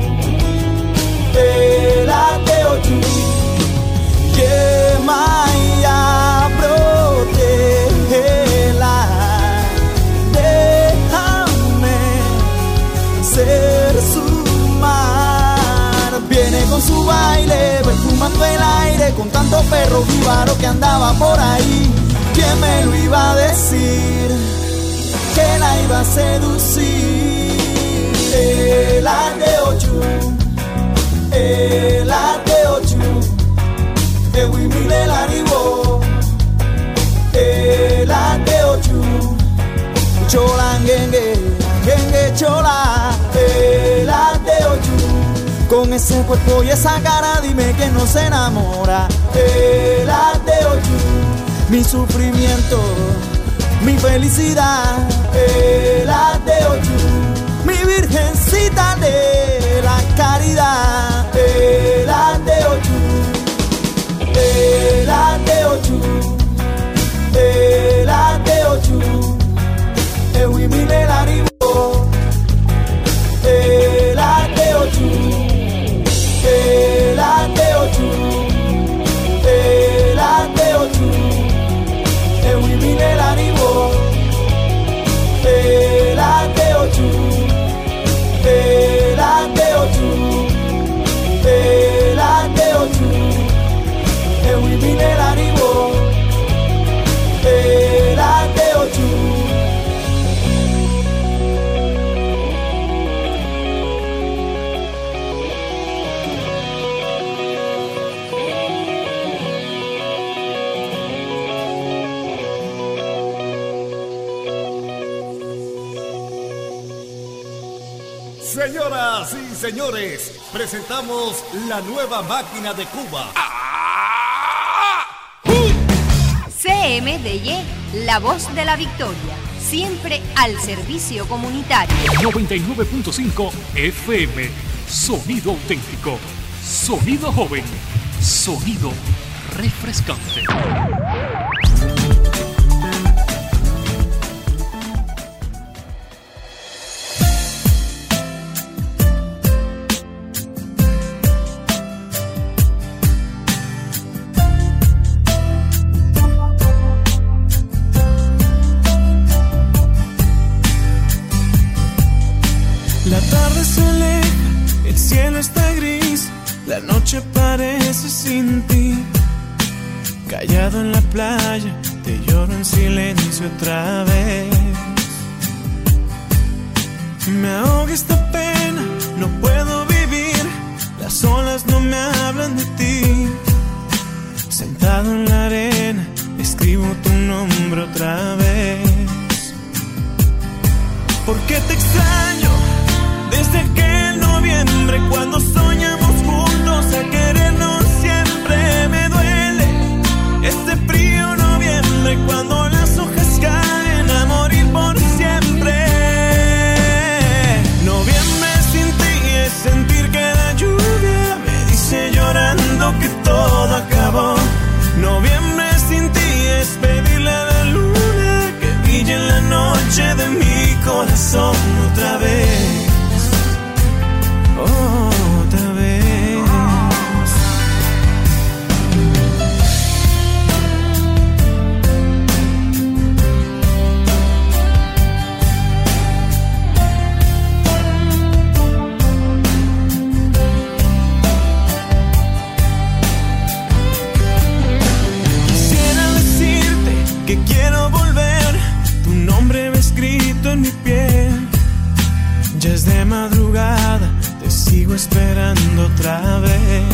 [SPEAKER 9] el ate Ochun, que maya protégela, déjame ser su mar. Viene con su baile, perfumando el aire, con tanto perro jíbaro que andaba por ahí. ¿Quién me lo iba a decir? Que la iba a seducir. El ate Ochun, el ate Ochun, el wimile laribo, el ate Ochun, chola ngenge, ngenge chola, el ate Ochun,
[SPEAKER 18] Con ese cuerpo y esa cara, dime que no se enamora. El ateo you, mi sufrimiento, mi felicidad. El ateo you, mi virgencita de la caridad. El ateo you, el ateo you, el ateo you, el wimile la ribo. El ateo you. El ateo you, el ateo you, el wimile la ribo. El ateo you, el ateo you, el ateo you, el wimile la ribo. El ateo you.
[SPEAKER 20] Señoras y señores, presentamos la nueva máquina de Cuba.
[SPEAKER 8] C M D Y, la voz de la victoria, siempre al servicio comunitario.
[SPEAKER 6] noventa y nueve punto cinco F M, sonido auténtico, sonido joven, sonido refrescante.
[SPEAKER 18] La noche parece sin ti. Callado en la playa, te lloro en silencio otra vez. Me ahoga esta pena, no puedo vivir. Las olas no me hablan de ti. Sentado en la arena, escribo tu nombre otra vez. ¿Por qué te extraño? Desde aquel noviembre cuando soñamos juntos a querernos siempre. Me duele este frío noviembre cuando las hojas caen a morir por siempre. Noviembre sin ti es sentir que la lluvia me dice llorando que todo acabó. Noviembre sin ti es pedirle a la luna que brille en la noche de mi corazón otra vez. Otra vez. Quisiera decirte que quiero volver. Tu nombre va escrito en mi piel. Ya es de madrugada, te sigo esperando otra vez.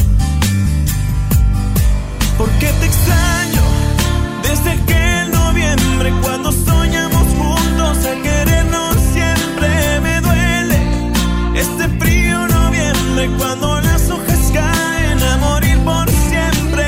[SPEAKER 18] ¿Por qué te extraño? Desde aquel noviembre cuando soñamos juntos a querernos siempre. Me duele este frío noviembre cuando las hojas caen a morir por siempre.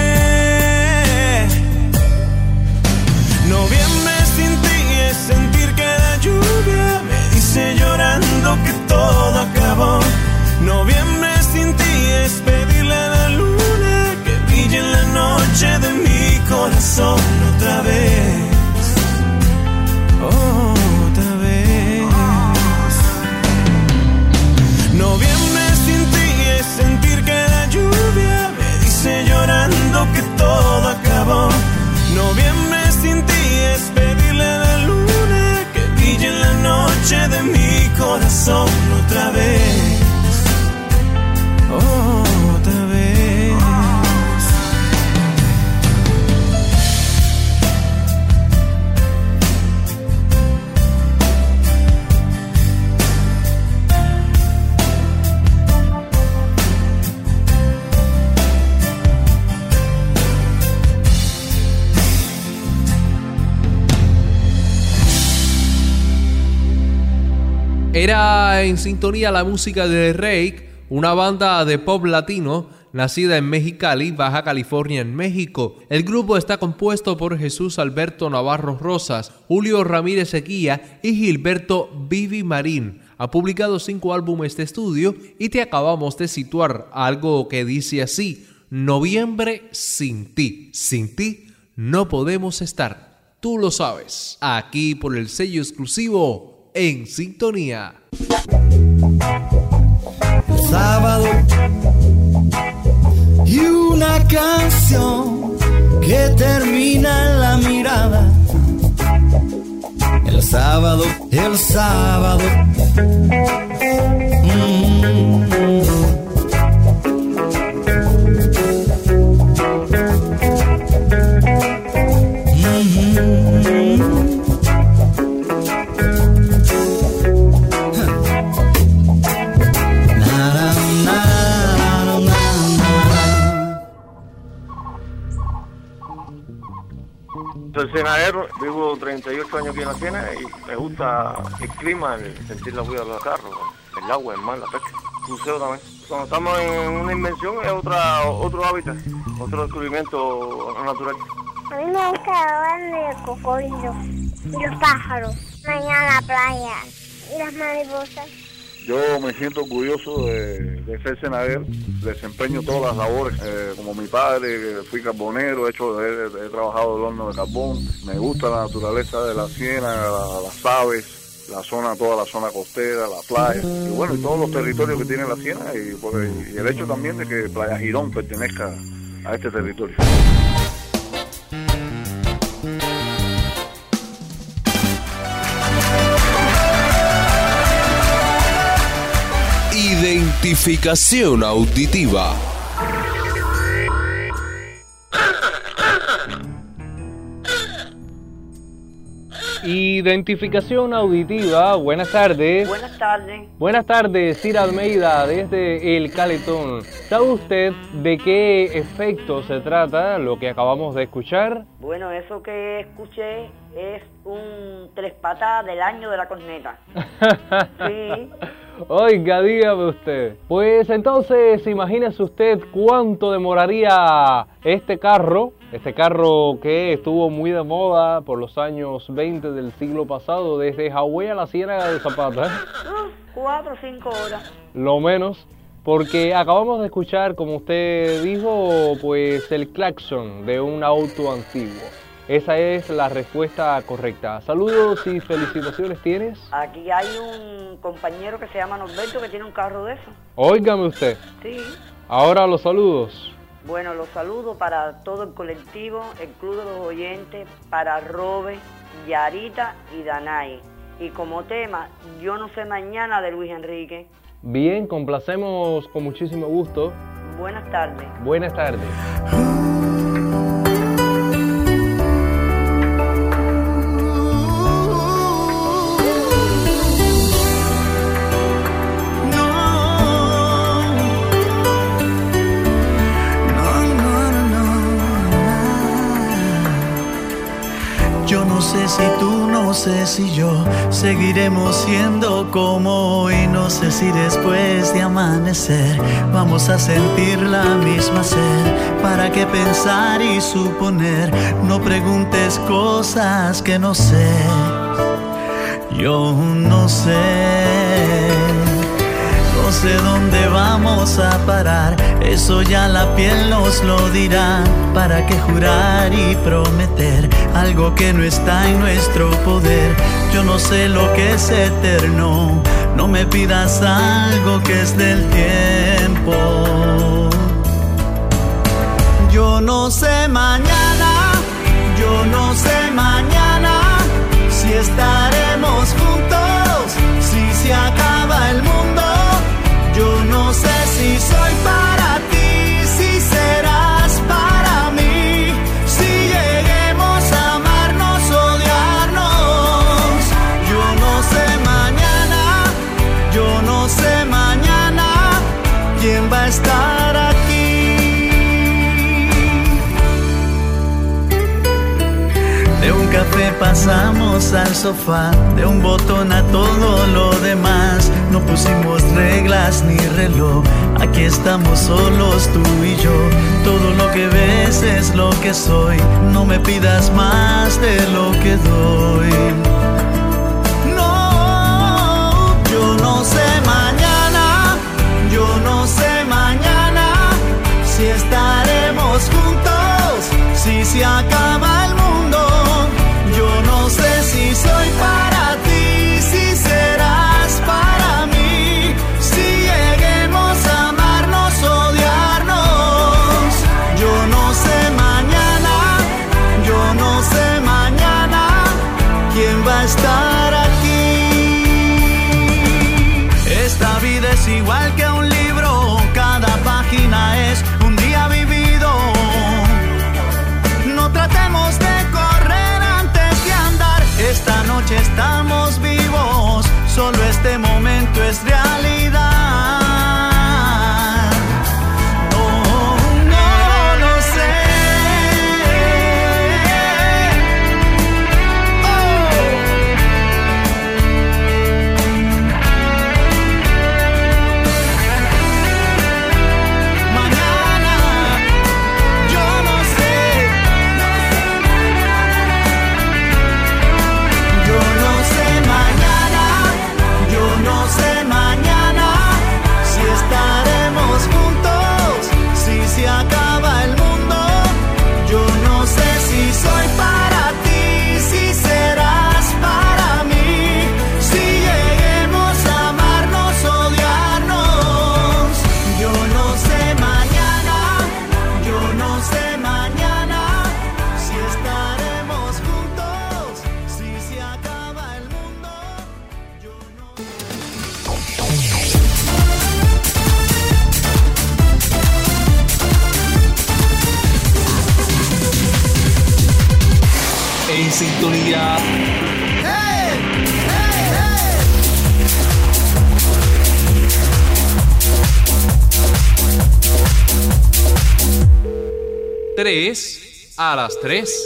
[SPEAKER 18] Noviembre sin ti es sentir que la lluvia me dice llorando que todo acabó. Noviembre sin ti es pedirle a la luna que brille en la noche de mi corazón otra vez. Otra vez. Noviembre sin ti es sentir que la lluvia me dice llorando que todo acabó. Noviembre sin ti es pedirle a la luna que brille en la noche de mi corazón otra vez. Otra vez.
[SPEAKER 1] Era en sintonía la música de Rake, una banda de pop latino nacida en Mexicali, Baja California, en México. El grupo está compuesto por Jesús Alberto Navarro Rosas, Julio Ramírez Eguía y Gilberto Vivi Marín. Ha publicado cinco álbumes de estudio y te acabamos de situar algo que dice así: Noviembre sin ti, sin ti no podemos estar. Tú lo sabes, aquí por el sello exclusivo En Sintonía.
[SPEAKER 9] Sábado y una canción que termina en la mirada. El sábado, el sábado. Mm.
[SPEAKER 13] Soy ciénaguero, vivo treinta y ocho años aquí en la Ciénaga y me gusta el clima, el sentir la huida de los carros, el agua, el mar, la pesca, el buceo también. Cuando estamos en una invención es otra, otro hábitat, otro descubrimiento natural.
[SPEAKER 14] A mí me gusta hablar de cocodrilos y los pájaros, mañana la playa y las mariposas.
[SPEAKER 15] Yo me siento orgulloso de, de ser ciénaguero, desempeño todas las labores, eh, como mi padre, fui carbonero, he, hecho, he, he trabajado el horno de carbón, me gusta la naturaleza de la ciénaga, la, las aves, la zona, toda la zona costera, la playa, y bueno, y todos los territorios que tiene la ciénaga, y, pues, y el hecho también de que Playa Girón pertenezca a este territorio.
[SPEAKER 1] Identificación auditiva. Identificación auditiva, buenas tardes.
[SPEAKER 2] Buenas tardes.
[SPEAKER 1] Buenas tardes, Cira Almeida, desde El Caletón. ¿Sabe usted de qué efecto se trata lo que acabamos de escuchar?
[SPEAKER 2] Bueno, eso que escuché es un tres patas del año de la corneta. Sí.
[SPEAKER 1] Oiga, dígame usted. Pues entonces, imagínese usted cuánto demoraría este carro, este carro que estuvo muy de moda por los años veinte del siglo pasado, desde Hawái a la Ciénaga de Zapata.
[SPEAKER 2] Uh, cuatro o cinco horas.
[SPEAKER 1] Lo menos, porque acabamos de escuchar, como usted dijo, pues el claxon de un auto antiguo. Esa es la respuesta correcta. Saludos y felicitaciones tienes.
[SPEAKER 2] Aquí hay un compañero que se llama Norberto que tiene un carro de eso.
[SPEAKER 1] Óigame usted.
[SPEAKER 2] Sí.
[SPEAKER 1] Ahora los saludos.
[SPEAKER 2] Bueno, los saludos para todo el colectivo, el Club de los Oyentes, para Robe, Yarita y Danay. Y como tema, Yo no sé mañana, de Luis Enrique.
[SPEAKER 1] Bien, complacemos con muchísimo gusto.
[SPEAKER 2] Buenas tardes.
[SPEAKER 1] Buenas tardes.
[SPEAKER 9] Yo no sé si tú, no sé si yo seguiremos siendo como hoy. No sé si después de amanecer vamos a sentir la misma sed. ¿Para qué pensar y suponer? No preguntes cosas que no sé. Yo no sé. No sé dónde vamos a parar, eso ya la piel nos lo dirá. ¿Para qué jurar y prometer algo que no está en nuestro poder? Yo no sé lo que es eterno, no me pidas algo que es del tiempo. Yo no sé mañana, yo no sé mañana si estaremos juntos, si se acaba el mundo. Yo no sé si soy para ti, si serás para mí, si lleguemos a amarnos, odiarnos. Yo no sé mañana, yo no sé mañana quién va a estar aquí. De un café
[SPEAKER 4] café pasamos al sofá, de un botón a todo lo demás. No pusimos reglas ni reloj, aquí estamos solos tú y yo. Todo lo que ves es lo que soy, no me pidas más de lo que doy. No, yo no sé mañana, yo no sé mañana si estaremos juntos, si se acaba el mundo. Yo no sé si soy para ti, si serás para mí, si lleguemos a amarnos, odiarnos. Yo no sé mañana, yo no sé mañana quién va a estar aquí. Esta vida es igual que un libro, cada página es un día vivido. No tratemos de correr antes de andar. Esta noche estamos vivos, solo este momento es realidad. No, no, no sé. Oh. Mañana, yo no sé. Yo no sé mañana, yo no sé mañana si estaremos juntos, si se acaba el mundo. Yo no sé si soy para ti, si serás para mí, si lleguemos a amarnos, odiarnos. Yo no sé mañana, yo no sé mañana si estaremos juntos, si se acaba el mundo. Yo no...
[SPEAKER 1] En sintonía. Tres a las tres.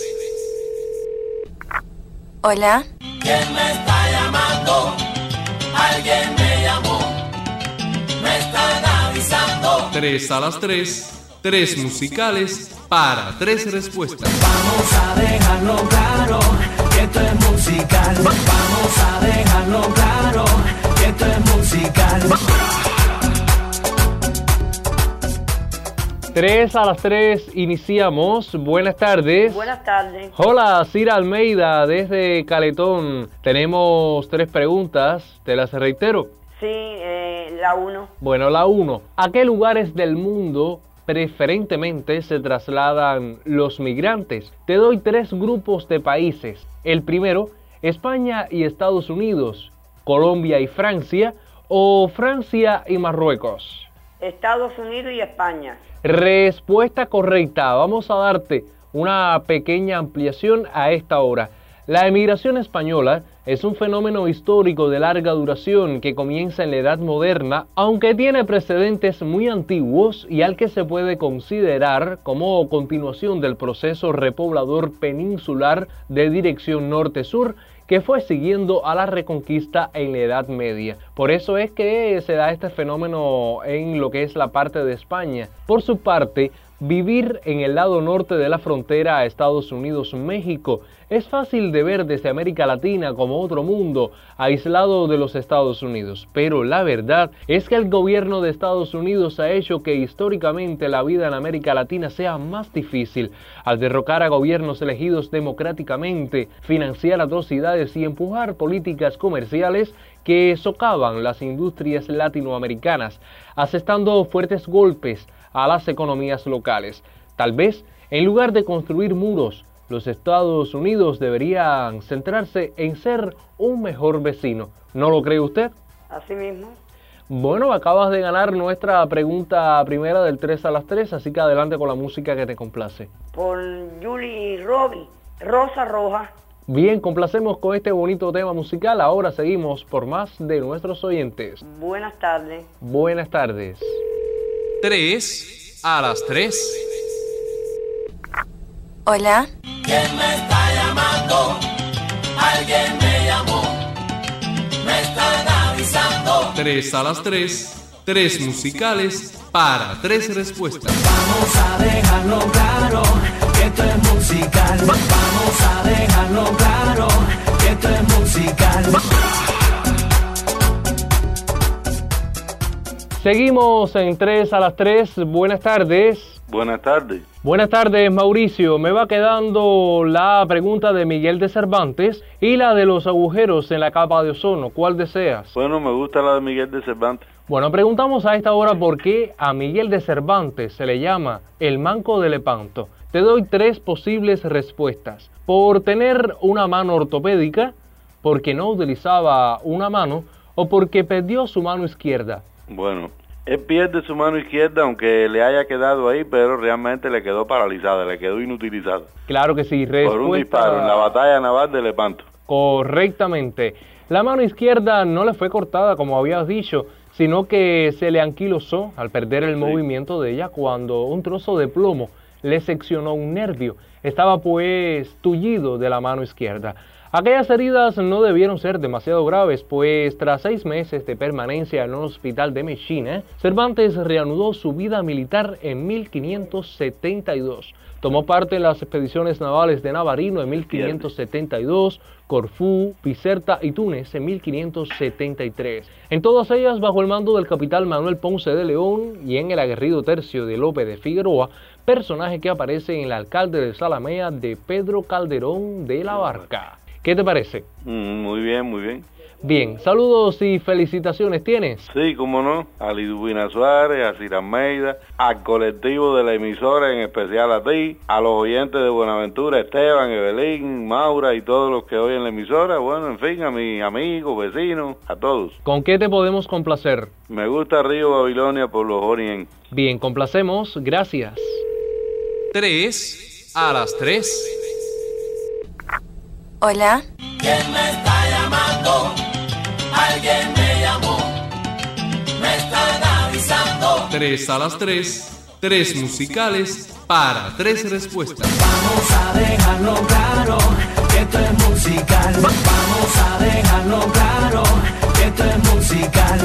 [SPEAKER 11] Hola.
[SPEAKER 17] ¿Quién me está llamando? Alguien me llamó. Me están avisando.
[SPEAKER 1] Tres a las tres. Tres musicales para tres respuestas.
[SPEAKER 17] Vamos a dejarlo claro que esto es musical. Vamos a dejarlo claro que esto es musical.
[SPEAKER 1] Tres a las tres iniciamos. Buenas tardes.
[SPEAKER 2] Buenas tardes.
[SPEAKER 1] Hola, Cira Almeida desde Caletón. Tenemos tres preguntas, te las reitero.
[SPEAKER 2] Sí, eh, la uno.
[SPEAKER 1] Bueno, la uno. ¿A qué lugares del mundo preferentemente se trasladan los migrantes? Te doy tres grupos de países. El primero, España y Estados Unidos, Colombia y Francia, o Francia y Marruecos.
[SPEAKER 2] Estados Unidos y España.
[SPEAKER 1] Respuesta correcta. Vamos a darte una pequeña ampliación a esta hora. La emigración española es un fenómeno histórico de larga duración que comienza en la Edad Moderna, aunque tiene precedentes muy antiguos y al que se puede considerar como continuación del proceso repoblador peninsular de dirección norte-sur que fue siguiendo a la Reconquista en la Edad Media. Por eso es que se da este fenómeno en lo que es la parte de España. Por su parte, vivir en el lado norte de la frontera a Estados Unidos-México es fácil de ver desde América Latina como otro mundo, aislado de los Estados Unidos. Pero la verdad es que el gobierno de Estados Unidos ha hecho que históricamente la vida en América Latina sea más difícil, al derrocar a gobiernos elegidos democráticamente, financiar atrocidades y empujar políticas comerciales que socavan las industrias latinoamericanas, asestando fuertes golpes a las economías locales. Tal vez, en lugar de construir muros, los Estados Unidos deberían centrarse en ser un mejor vecino. ¿No lo cree usted?
[SPEAKER 2] Así mismo.
[SPEAKER 1] Bueno, acabas de ganar nuestra pregunta primera del tres a las tres, así que adelante con la música que te complace.
[SPEAKER 2] Por Julie y Robbie, Rosa Roja.
[SPEAKER 1] Bien, complacemos con este bonito tema musical. Ahora seguimos por más de nuestros oyentes.
[SPEAKER 2] Buenas tardes.
[SPEAKER 1] Buenas tardes. Tres a las tres.
[SPEAKER 11] Hola.
[SPEAKER 17] ¿Quién me está llamando?
[SPEAKER 4] Alguien me llamó, me están avisando.
[SPEAKER 1] Tres a las tres, tres musicales para tres respuestas.
[SPEAKER 9] Vamos a dejarlo claro, que esto es musical. Vamos a dejarlo claro, que esto es musical.
[SPEAKER 1] Seguimos en tres a las tres. Buenas tardes.
[SPEAKER 5] Buenas tardes.
[SPEAKER 1] Buenas tardes, Mauricio. Me va quedando la pregunta de Miguel de Cervantes y la de los agujeros en la capa de ozono. ¿Cuál deseas?
[SPEAKER 5] Bueno, me gusta la de Miguel de Cervantes.
[SPEAKER 1] Bueno, preguntamos a esta hora por qué a Miguel de Cervantes se le llama el Manco de Lepanto. Te doy tres posibles respuestas. Por tener una mano ortopédica, porque no utilizaba una mano o porque perdió su mano izquierda.
[SPEAKER 5] Bueno, él pierde su mano izquierda aunque le haya quedado ahí, pero realmente le quedó paralizada, le quedó inutilizada.
[SPEAKER 1] Claro que sí. Respuesta...
[SPEAKER 5] Por un disparo en la batalla naval de Lepanto.
[SPEAKER 1] Correctamente. La mano izquierda no le fue cortada, como habías dicho, sino que se le anquilosó al perder el sí. movimiento de ella cuando un trozo de plomo le seccionó un nervio. Estaba pues tullido de la mano izquierda. Aquellas heridas no debieron ser demasiado graves, pues tras seis meses de permanencia en un hospital de Messina, Cervantes reanudó su vida militar en mil quinientos setenta y dos. Tomó parte en las expediciones navales de Navarino en mil quinientos setenta y dos, Corfú, Bizerta y Túnez en mil quinientos setenta y tres. En todas ellas bajo el mando del capitán Manuel Ponce de León y en el aguerrido tercio de Lope de Figueroa, personaje que aparece en El alcalde de Zalamea de Pedro Calderón de la Barca. ¿Qué te parece?
[SPEAKER 5] Mm, muy bien, muy bien.
[SPEAKER 1] Bien, saludos y felicitaciones tienes.
[SPEAKER 5] Sí, cómo no, a Liduvina Suárez, a Cira Almeida, al colectivo de la emisora, en especial a ti, a los oyentes de Buenaventura, Esteban, Evelyn, Maura y todos los que oyen la emisora, bueno, en fin, a mis amigos, vecinos, a todos.
[SPEAKER 1] ¿Con qué te podemos complacer?
[SPEAKER 5] Me gusta Río Babilonia por los Orient.
[SPEAKER 1] Bien, complacemos, gracias. Tres a las tres.
[SPEAKER 11] Hola.
[SPEAKER 4] ¿Quién me está llamando? Alguien me llamó, me están avisando.
[SPEAKER 1] Tres a las tres, tres musicales para tres respuestas.
[SPEAKER 9] Vamos a dejarlo claro, que esto es musical. Vamos a dejarlo claro, que esto es musical.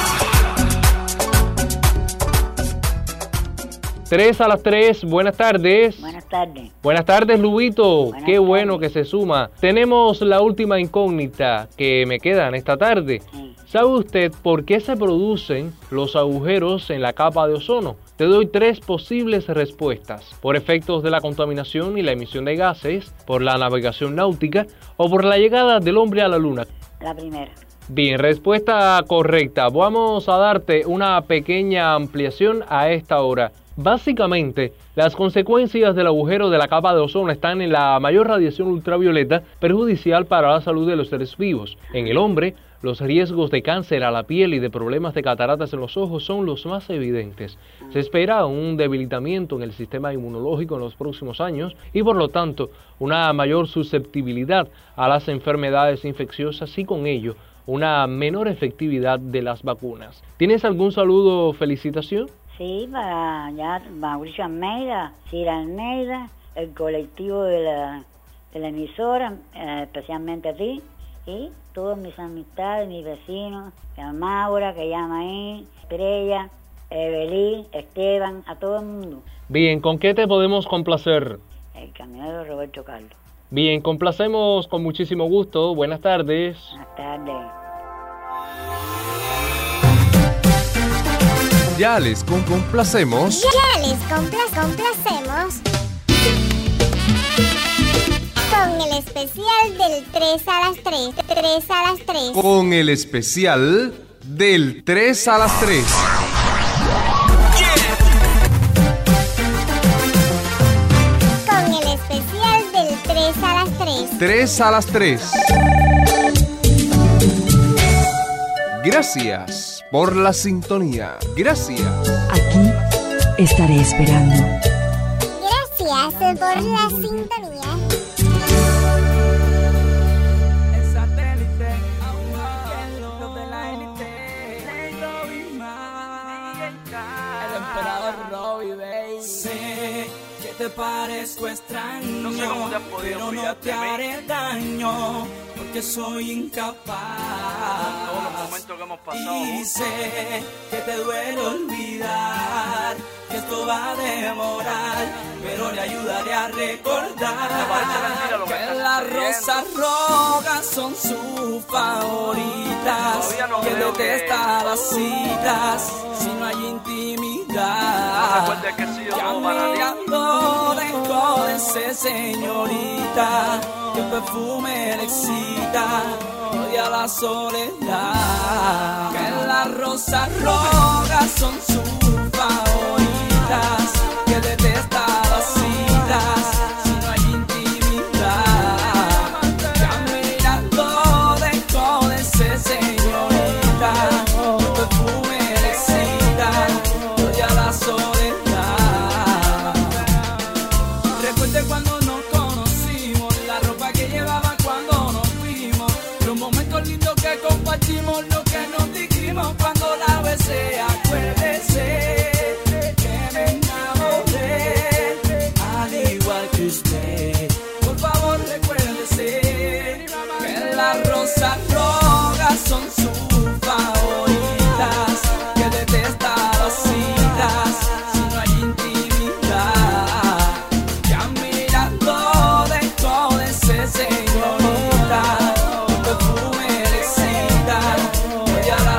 [SPEAKER 1] Tres a las tres, buenas tardes.
[SPEAKER 19] Buenas tardes.
[SPEAKER 1] Buenas tardes, Lubito.
[SPEAKER 19] Buenas
[SPEAKER 1] Qué
[SPEAKER 19] tardes.
[SPEAKER 1] bueno que se suma. Tenemos la última incógnita que me queda en esta tarde.
[SPEAKER 19] Sí.
[SPEAKER 1] ¿Sabe usted por qué se producen los agujeros en la capa de ozono? Te doy tres posibles respuestas. Por efectos de la contaminación y la emisión de gases, por la navegación náutica o por la llegada del hombre a la luna.
[SPEAKER 19] La primera.
[SPEAKER 1] Bien, respuesta correcta. Vamos a darte una pequeña ampliación a esta hora. Básicamente, las consecuencias del agujero de la capa de ozono están en la mayor radiación ultravioleta perjudicial para la salud de los seres vivos. En el hombre, los riesgos de cáncer a la piel y de problemas de cataratas en los ojos son los más evidentes. Se espera un debilitamiento en el sistema inmunológico en los próximos años y por lo tanto una mayor susceptibilidad a las enfermedades infecciosas y con ello una menor efectividad de las vacunas. ¿Tienes algún saludo o felicitación?
[SPEAKER 19] Sí, para ya Mauricio Almeida, Cira Almeida, el colectivo de la, de la emisora, eh, especialmente a ti, y todas mis amistades, mis vecinos, a Maura, que llama ahí, Estrella, Evelyn, Esteban, a todo el mundo.
[SPEAKER 1] Bien, ¿con qué te podemos complacer?
[SPEAKER 19] El camionero Roberto Carlos.
[SPEAKER 1] Bien, complacemos con muchísimo gusto. Buenas tardes.
[SPEAKER 19] Buenas tardes.
[SPEAKER 1] Ya les com- complacemos.
[SPEAKER 14] Ya les compla- complacemos con el especial del tres a las tres. tres a las tres.
[SPEAKER 1] Con el especial del tres a las tres.
[SPEAKER 14] Con el especial del tres a las tres.
[SPEAKER 1] tres a las tres. Gracias por la sintonía. Gracias.
[SPEAKER 22] Aquí estaré esperando.
[SPEAKER 14] Gracias por la sintonía.
[SPEAKER 17] El satélite, los de la élite, el emperador Robbie, baby. Sé que
[SPEAKER 9] te parezco extraño,
[SPEAKER 17] No sé cómo te has podido
[SPEAKER 9] pero no
[SPEAKER 17] olvidar
[SPEAKER 9] te
[SPEAKER 17] de mí.
[SPEAKER 9] haré daño, porque soy incapaz.
[SPEAKER 17] Todos los momentos que hemos pasado
[SPEAKER 9] Y
[SPEAKER 17] juntos.
[SPEAKER 9] sé que te duele olvidar, que esto va a demorar, pero le ayudaré a recordar que las rosas rojas son sus favoritas, que detesta las citas si no hay intimidad.
[SPEAKER 17] Recuerda que he sido
[SPEAKER 9] Que
[SPEAKER 17] todo para ti.
[SPEAKER 9] mirando dejó de ser señorita, que el perfume le excita, odia la soledad. Que las rosas rojas son sus favoritas, que detesta las citas si no hay intimidad. Que mirando dejó de ser señorita, que el perfume le excita, odia la soledad. Recuerde cuando nos conocimos, la ropa que llevaba cuando nos vimos, los momentos lindos que compartimos, lo que nos dijimos cuando la besé. Acuérdese que me enamoré, al igual que usted. Por favor recuérdese que las rosas rojas son sus favoritas, que detesta las citas si no hay intimidad. Ya mirando dejó de ser señorita, un perfume le excita, odia la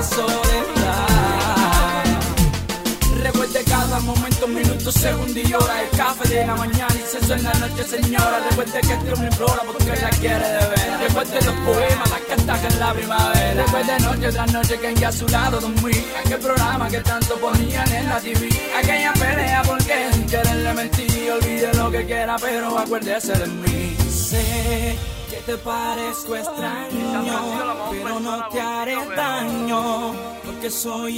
[SPEAKER 9] soledad. Recuerde cada momento, minuto, segundo y hora, el café de la mañana y sexo en la noche, señora. Recuerde que este hombre implora porque la quiere de ver. Recuerde los poemas, las cartas en la primavera. Recuerde noche tras noche que en a su lado dormí. Aquel programa que tanto ponían en la T V. Aquella pelea porque sin querer le mentí. Olvide lo que quiera, pero acuérdese de mí. Sé que te parezco extraño, pero no te haré daño, porque soy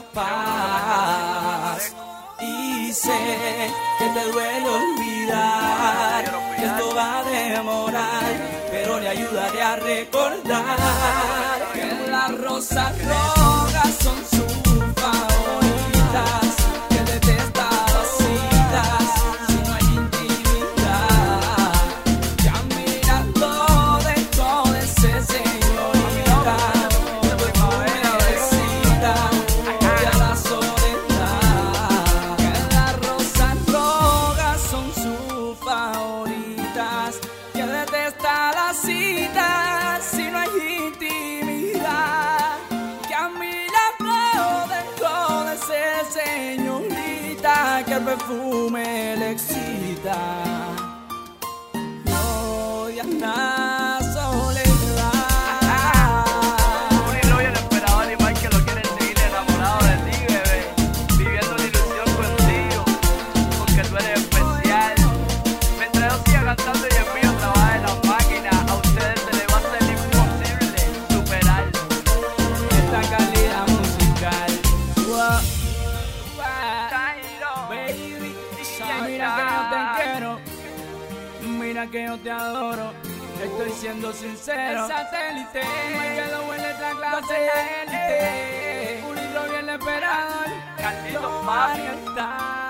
[SPEAKER 9] incapaz. Y sé que te duele olvidar, que esto va a demorar, pero le ayudaré a recordar que las rosas rojas son sus favoritas, que detesta las citas si no hay intimidad. Ya mirando dejó de ser señorita, que el perfume le excita, odia la soledad. Que las rosas rojas son sus favoritas, que detesta las citas si no hay intimidad. Que a mi lado dejó de ser señorita, que el perfume le excita, odia la soledad.
[SPEAKER 17] Julio y el emperador y Mike que lo quieren seguir enamorado de ti, bebé. Viviendo una ilusión contigo, porque tú eres especial. Mientras yo siga cantando y el mío trabaja en las máquinas, a ustedes se les va a hacer imposible superar
[SPEAKER 9] Esta calidad musical. Wow. Baby, mira que yo te quiero, mira que yo te adoro, estoy siendo sincero. El satélite me quedo en letra clase élite, Julio y el emperador,
[SPEAKER 17] Carlitos
[SPEAKER 9] no
[SPEAKER 17] Papi.
[SPEAKER 9] está.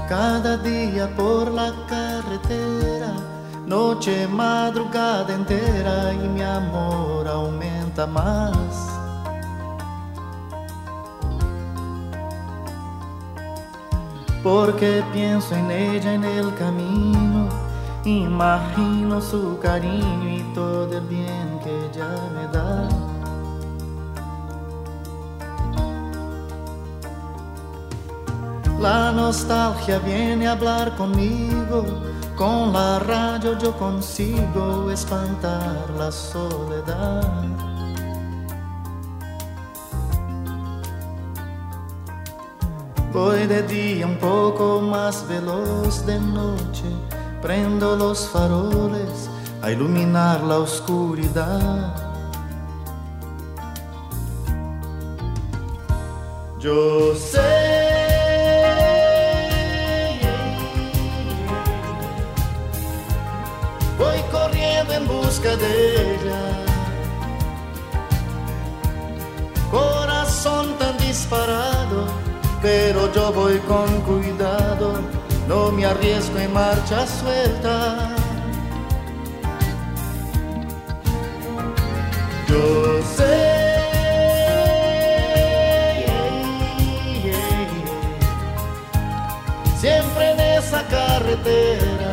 [SPEAKER 3] cada día por la carretera, noche, madrugada entera, y mi amor aumenta más. Porque pienso en ella en el camino, imagino su cariño y todo el bien que ella me da. La nostalgia viene a hablar conmigo, con la radio yo consigo espantar la soledad. Voy de día un poco más veloz, de noche prendo los faroles a iluminar la oscuridad. Yo sé, voy corriendo en busca de ella, corazón tan disparado, pero yo voy con cuidado, no me arriesgo en marcha suelta. Yo sé, siempre en esa carretera,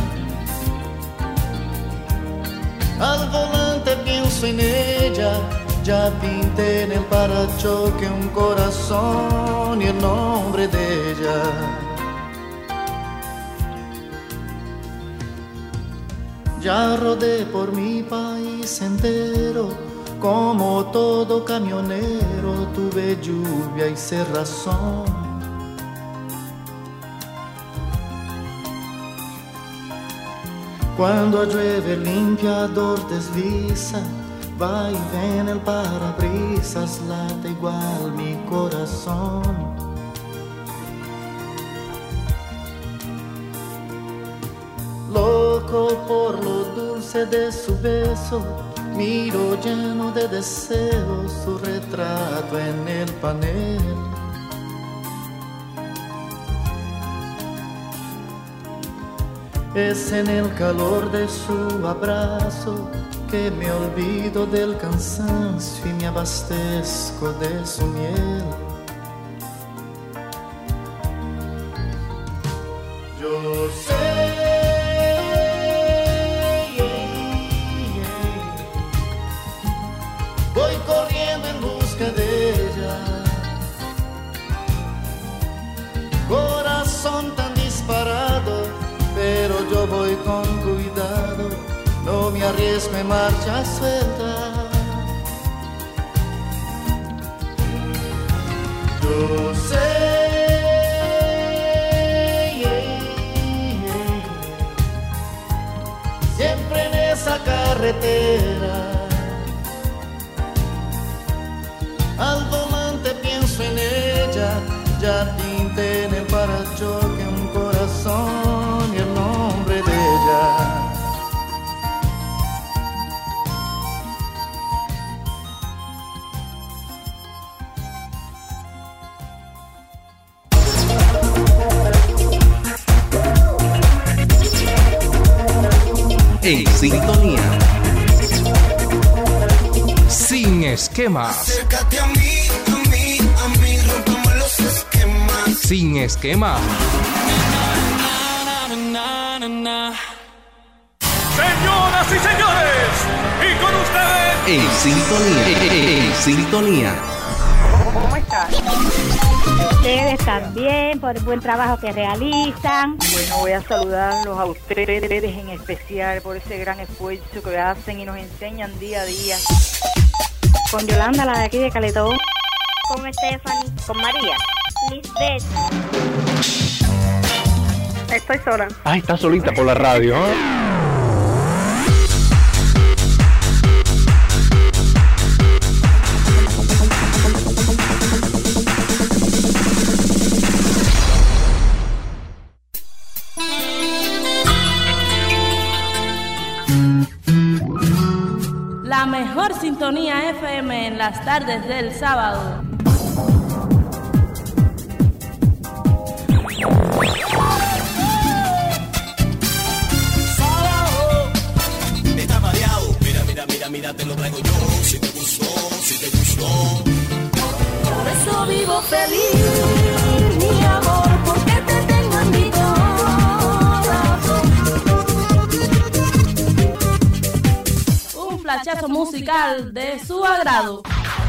[SPEAKER 3] al volante pienso en ella. Ya pinté en el parachoque un corazón y el nombre de ella. Ya rodé por mi país entero, como todo camionero, tuve lluvia y cerrazón. Cuando llueve el limpiador desliza, va y viene el parabrisas, late igual mi corazón. Loco por lo dulce de su beso, miro lleno de deseos su retrato en el panel. Es en el calor de su abrazo que me olvido del cansancio y me abastezco de su miel. Yo sé, voy corriendo en busca de ella, corazón tan disparado, pero yo voy con cuidado, no me arriesgo en marcha suelta. Yo sé, siempre en esa carretera, al volante pienso en ella. Ya pinté en el parachoque un corazón y el nombre de ella.
[SPEAKER 1] En sintonía, sin esquemas.
[SPEAKER 4] Acércate a mí, a mí, a mí, rompamos los esquemas.
[SPEAKER 1] Sin esquemas.
[SPEAKER 6] Señoras y señores, y con ustedes,
[SPEAKER 1] en sintonía, en sintonía.
[SPEAKER 16] ¿Cómo están? Ustedes también, por el buen trabajo que realizan.
[SPEAKER 2] Bueno, voy a saludarlos a ustedes en especial por ese gran esfuerzo que hacen y nos enseñan día a día.
[SPEAKER 16] Con Yolanda, la de aquí de Caletón.
[SPEAKER 14] Con Stephanie.
[SPEAKER 16] Con María.
[SPEAKER 14] Lisbeth.
[SPEAKER 16] Estoy sola.
[SPEAKER 23] Ay, está solita por la radio, ¿eh?
[SPEAKER 12] La mejor sintonía F M en las tardes del sábado. rechazo musical de su agrado.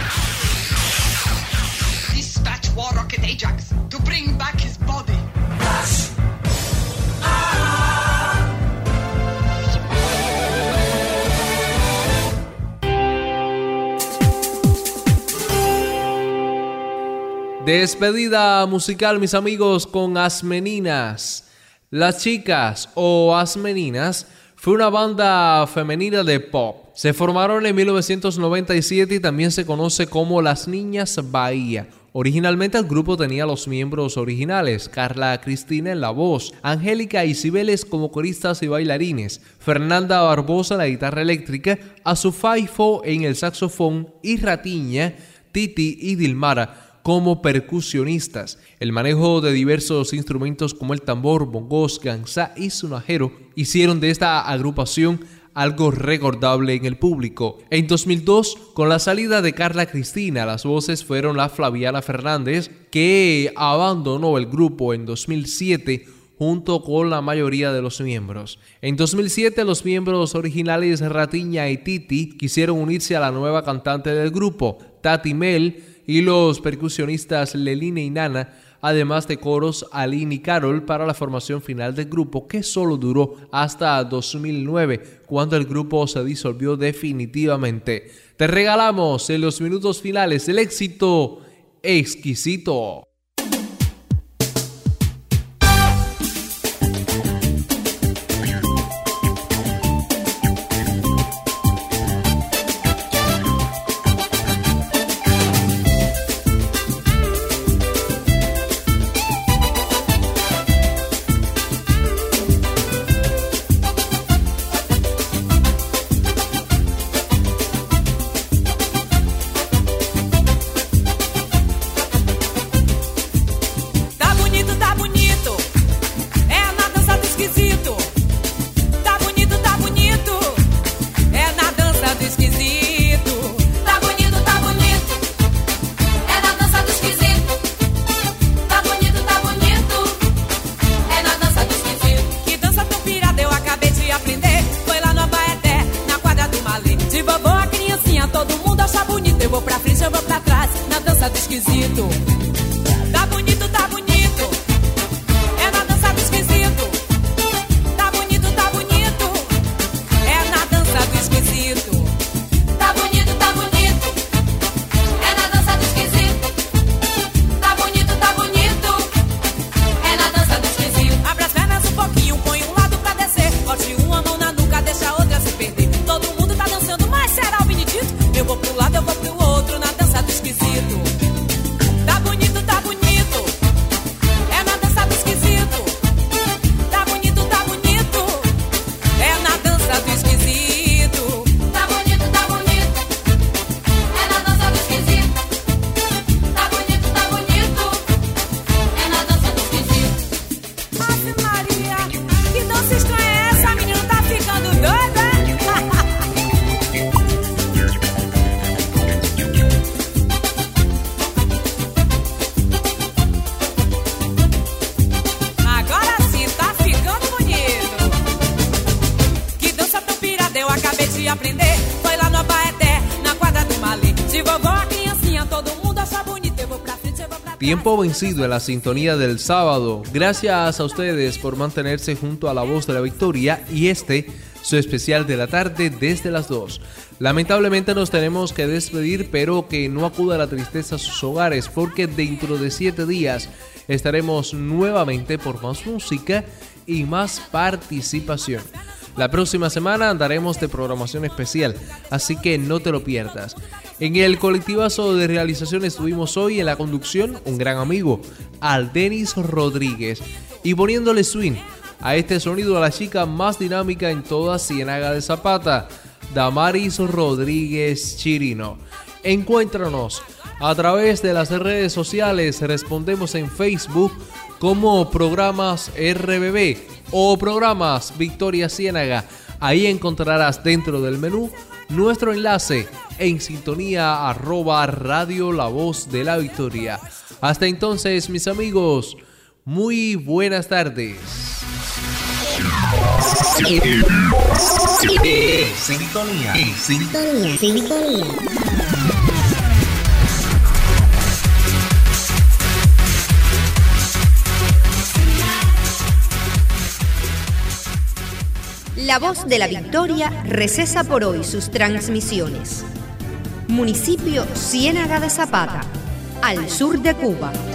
[SPEAKER 7] Dispatch War Rocket Ajax to bring back his body. Flash.
[SPEAKER 1] Despedida musical, mis amigos, con Asmeninas. Las Chicas o Asmeninas fue una banda femenina de pop. Se formaron en mil novecientos noventa y siete y también se conoce como Las Niñas Bahía. Originalmente el grupo tenía los miembros originales: Carla Cristina en la voz, Angélica y Cibeles como coristas y bailarines, Fernanda Barbosa en la guitarra eléctrica, Azufaifo en el saxofón y Ratiña, Titi y Dilmara como percusionistas. El manejo de diversos instrumentos como el tambor, bongos, gansá y sonajero hicieron de esta agrupación algo recordable en el público. En dos mil dos, con la salida de Carla Cristina, las voces fueron la Flaviana Fernández, que abandonó el grupo en dos mil siete junto con la mayoría de los miembros. En dos mil siete, los miembros originales Ratiña y Titi quisieron unirse a la nueva cantante del grupo, Tati Mel, y los percusionistas Leline y Nana, además de coros Aline y Carol, para la formación final del grupo, que solo duró hasta dos mil nueve, cuando el grupo se disolvió definitivamente. Te regalamos en los minutos finales el éxito Exquisito. Tiempo vencido en la sintonía del sábado. Gracias a ustedes por mantenerse junto a La Voz de la Victoria y este, su especial de la tarde desde las dos. Lamentablemente nos tenemos que despedir, pero que no acuda la tristeza a sus hogares, porque dentro de siete días estaremos nuevamente por más música y más participación. La próxima semana andaremos de programación especial, así que no te lo pierdas. En el colectivazo de realización estuvimos hoy en la conducción un gran amigo, Aldenis Rodríguez, y poniéndole swing a este sonido a la chica más dinámica en toda Ciénaga de Zapata, Damaris Rodríguez Chirino. Encuéntranos a través de las redes sociales, respondemos en Facebook como Programas R B B o Programas Victoria Ciénaga. Ahí encontrarás dentro del menú nuestro enlace en sintonía arroba radio La Voz de la Victoria. Hasta entonces, mis amigos, muy buenas tardes. Sintonía.
[SPEAKER 10] Sintonía. Sintonía.
[SPEAKER 8] La Voz de la Victoria recesa por hoy sus transmisiones. Municipio Ciénaga de Zapata, al sur de Cuba.